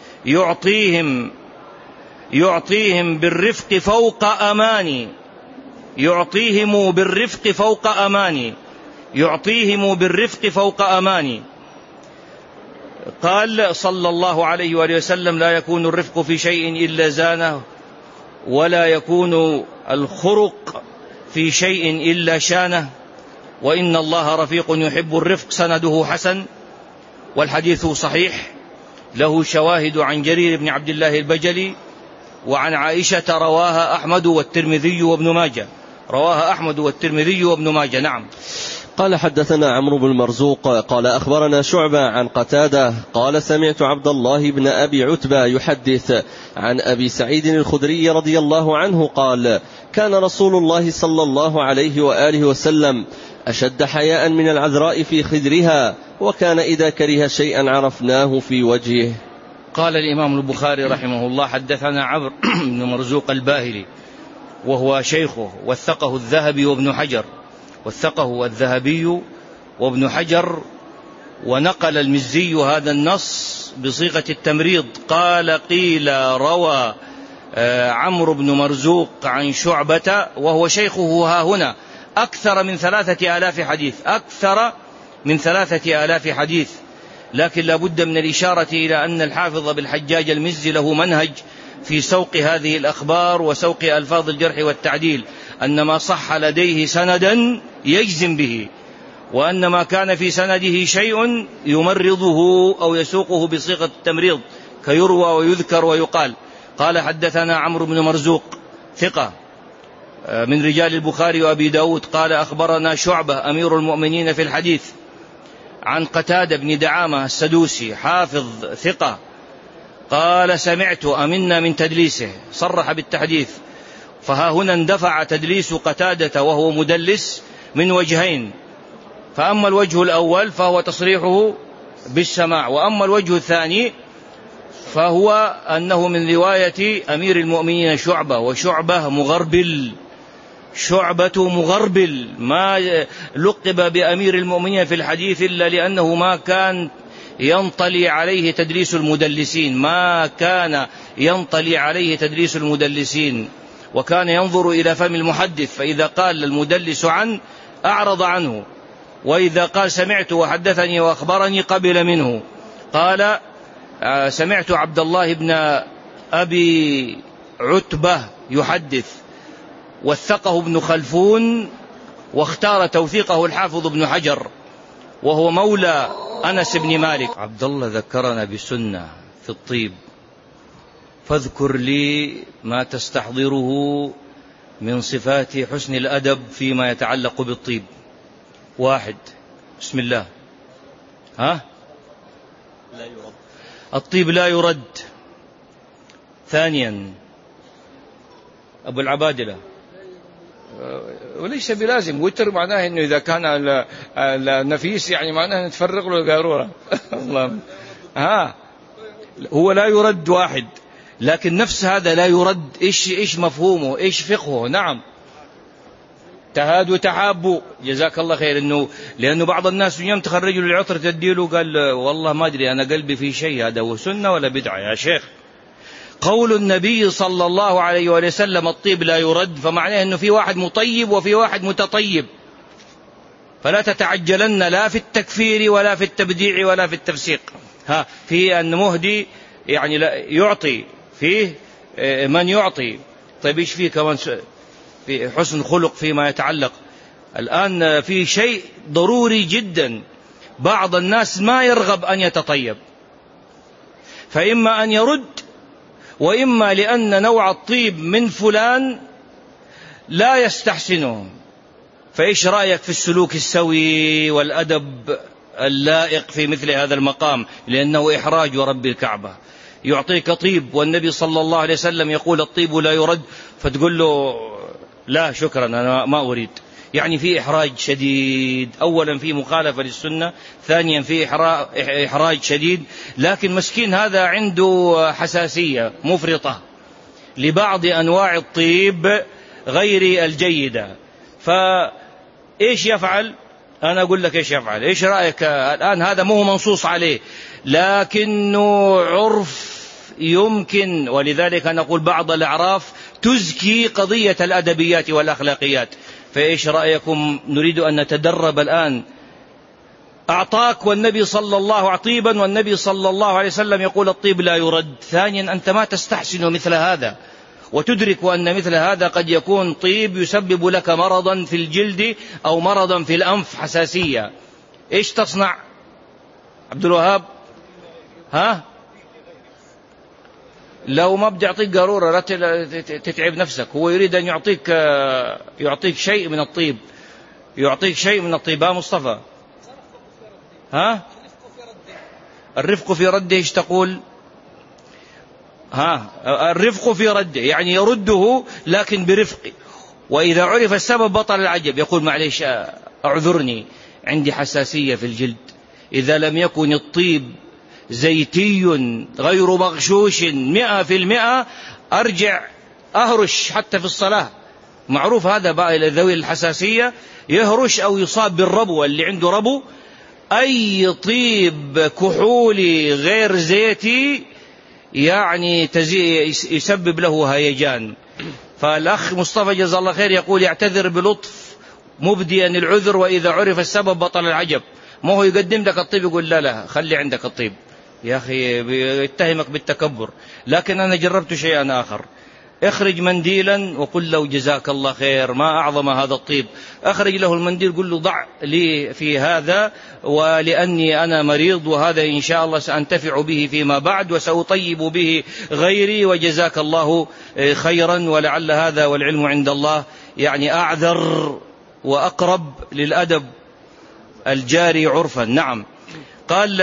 يعطيهم بالرفق فوق أماني، يعطيهم بالرفق فوق أماني. قال صلى الله عليه وآله وسلم: لا يكون الرفق في شيء إلا زانه، ولا يكون الخرق في شيء إلا شانه، وإن الله رفيق يحب الرفق. سنده حسن والحديث صحيح، له شواهد عن جرير بن عبد الله البجلي وعن عائشة، رواها أحمد والترمذي وابن ماجه. رواها أحمد والترمذي وابن ماجه. نعم. قال: حدثنا عمرو بن مرزوق قال أخبرنا شعبة عن قتادة قال: سمعت عبد الله بن أبي عتبة يحدث عن أبي سعيد الخدري رضي الله عنه قال: كان رسول الله صلى الله عليه وآله وسلم أشد حياء من العذراء في خدرها، وكان إذا كره شيئا عرفناه في وجهه. قال الإمام البخاري رحمه الله: حدثنا عمرو بن مرزوق الباهلي وهو شيخه، وثقه الذهبي وابن حجر، وثقه الذهبي وابن حجر، ونقل المزي هذا النص بصيغة التمريض. قال: قيل روى عمرو بن مرزوق عن شعبة وهو شيخه ها هنا أكثر من 3000 حديث، أكثر من 3000 حديث. لكن لا بد من الإشارة إلى أن الحافظ بالحجاج المزي له منهج في سوق هذه الأخبار وسوق ألفاظ الجرح والتعديل، أن ما صح لديه سندا يجزم به، وأن ما كان في سنده شيء يمرضه أو يسوقه بصيغة التمريض كيروى ويذكر ويقال. قال: حدثنا عمرو بن مرزوق ثقة من رجال البخاري وأبي داود. قال: أخبرنا شعبة أمير المؤمنين في الحديث عن قتادة بن دعامة السدوسي حافظ ثقة. قال: سمعت أمنا من تدليسه، صرح بالتحديث. فها هنا اندفع تدليس قتادة وهو مدلس من وجهين، فأما الوجه الأول فهو تصريحه بالسماع، وأما الوجه الثاني فهو أنه من رواية أمير المؤمنين شعبة، وشعبة مغربل، شعبة مغربل، ما لقب بأمير المؤمنين في الحديث إلا لأنه ما كان ينطلي عليه تدليس المدلسين، ما كان ينطلي عليه تدليس المدلسين، وكان ينظر إلى فم المحدث، فإذا قال المدلس عن أعرض عنه، وإذا قال سمعت وحدثني وأخبرني قبل منه. قال: سمعت عبد الله بن أبي عتبة يحدث، وثقه ابن خلفون، واختار توثيقه الحافظ ابن حجر، وهو مولى أنس بن مالك. عبد الله ذكرنا بسنة في الطيب، فاذكر لي ما تستحضره من صفات حسن الأدب فيما يتعلق بالطيب. 1. بسم الله. لا يرد. الطيب لا يرد. 2. أبو العبادلة، وليس بلازم وتر، معناه أنه إذا كان النفيس يعني معناه نتفرغ له قارورة. هو لا يرد 1، لكن نفس هذا لا يرد إيش مفهومه، إيش فقهه؟ نعم، تهاد وتحابوا، جزاك الله خير. لأنه بعض الناس يوم تخرج له العطر تديله قال والله ما أدري أنا قلبي في شيء، هذا هو سنة ولا بدعة يا شيخ؟ قول النبي صلى الله عليه وسلم الطيب لا يرد، فمعناه أنه في واحد مطيب وفي واحد متطيب، فلا تتعجلن لا في التكفير ولا في التبديع ولا في التفسيق. في أن مهدي يعني لا يعطي، فيه من يعطي. طيب إيش فيه كمان في حسن خلق فيما يتعلق؟ الآن في شيء ضروري جدا، بعض الناس ما يرغب أن يتطيب، فإما أن يرد، وإما لأن نوع الطيب من فلان لا يستحسنه. فإيش رأيك في السلوك السوي والأدب اللائق في مثل هذا المقام؟ لأنه إحراج ورب الكعبة. يعطيك طيب والنبي صلى الله عليه وسلم يقول الطيب لا يرد، فتقول له لا شكرا أنا ما أريد. يعني في إحراج شديد، أولا في مخالفة للسنة، ثانيا في إحراج شديد. لكن مسكين هذا عنده حساسية مفرطة لبعض أنواع الطيب غير الجيدة، فإيش يفعل؟ أنا أقول لك إيش يفعل. إيش رأيك الآن؟ هذا مو منصوص عليه، لكنه عرف يمكن، ولذلك نقول بعض الأعراف تزكي قضية الأدبيات والأخلاقيات. فإيش رأيكم؟ نريد أن نتدرب الآن أعطاك والنبي صلى الله طيبا والنبي صلى الله عليه وسلم يقول الطيب لا يرد. ثانيا أنت ما تستحسن مثل هذا، وتدرك أن مثل هذا قد يكون طيب يسبب لك مرضا في الجلد أو مرضا في الأنف، حساسية. إيش تصنع عبد الوهاب؟ لو ما بدي يعطيك قارورة لا تتعب نفسك، هو يريد أن يعطيك شيء من الطيب، يعطيك شيء من الطيب. مصطفى الرفق في رده. ايش تقول؟ الرفق في رده يعني يرده لكن برفق، وإذا عرف السبب بطل العجب. يقول معليش أعذرني عندي حساسية في الجلد، إذا لم يكن الطيب زيتي غير مغشوش 100% أرجع أهرش حتى في الصلاة. معروف هذا بقى إلى ذوي الحساسية، يهرش أو يصاب بالربو. اللي عنده ربو أي طيب كحولي غير زيتي يعني يسبب له هيجان. فالأخ مصطفى جزاه الله خير يقول يعتذر بلطف مبديا العذر، وإذا عرف السبب بطل العجب. ما هو يقدم لك الطيب يقول لا خلي عندك الطيب يا أخي، يتهمك بالتكبر. لكن أنا جربت شيئا آخر، اخرج منديلا وقل له جزاك الله خير ما أعظم هذا الطيب. اخرج له المنديل قل له ضع لي في هذا، ولأني أنا مريض وهذا إن شاء الله سأنتفع به فيما بعد وسأطيب به غيري، وجزاك الله خيرا. ولعل هذا والعلم عند الله يعني أعذر وأقرب للأدب الجاري عرفا. نعم. قال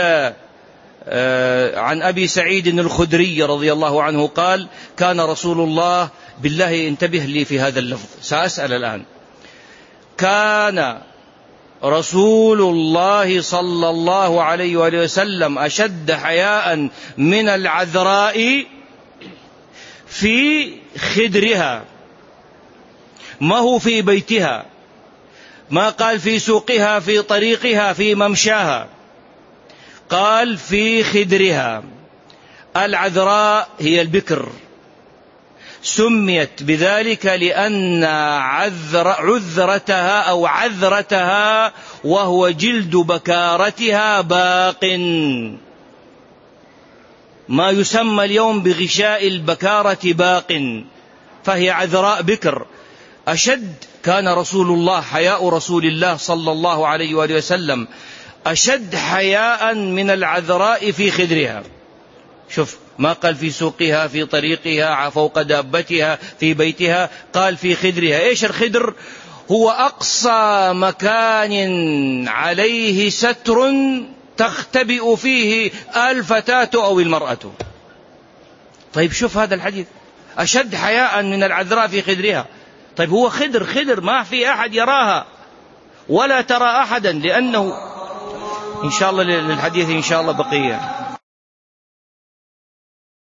عن أبي سعيد الخدري رضي الله عنه قال كان رسول الله، بالله انتبه لي في هذا اللفظ سأسأل الآن، كان رسول الله صلى الله عليه وآله وسلم أشد حياء من العذراء في خدرها، ما هو في بيتها، ما قال في سوقها في طريقها في ممشاها، قال في خدرها. العذراء هي البكر، سميت بذلك لأن عذرتها أو عذرتها وهو جلد بكارتها باق، ما يسمى اليوم بغشاء البكارة باق، فهي عذراء بكر. كان رسول الله حياء رسول الله صلى الله عليه وآله وسلم أشد حياء من العذراء في خدرها. شوف ما قال في سوقها في طريقها فوق دابتها في بيتها، قال في خدرها. إيش الخدر؟ هو أقصى مكان عليه ستر تختبئ فيه الفتاة أو المرأة. طيب شوف هذا الحديث، أشد حياء من العذراء في خدرها. طيب هو خدر ما في أحد يراها ولا ترى أحدا، لأنه إن شاء الله للحديث إن شاء الله بقية.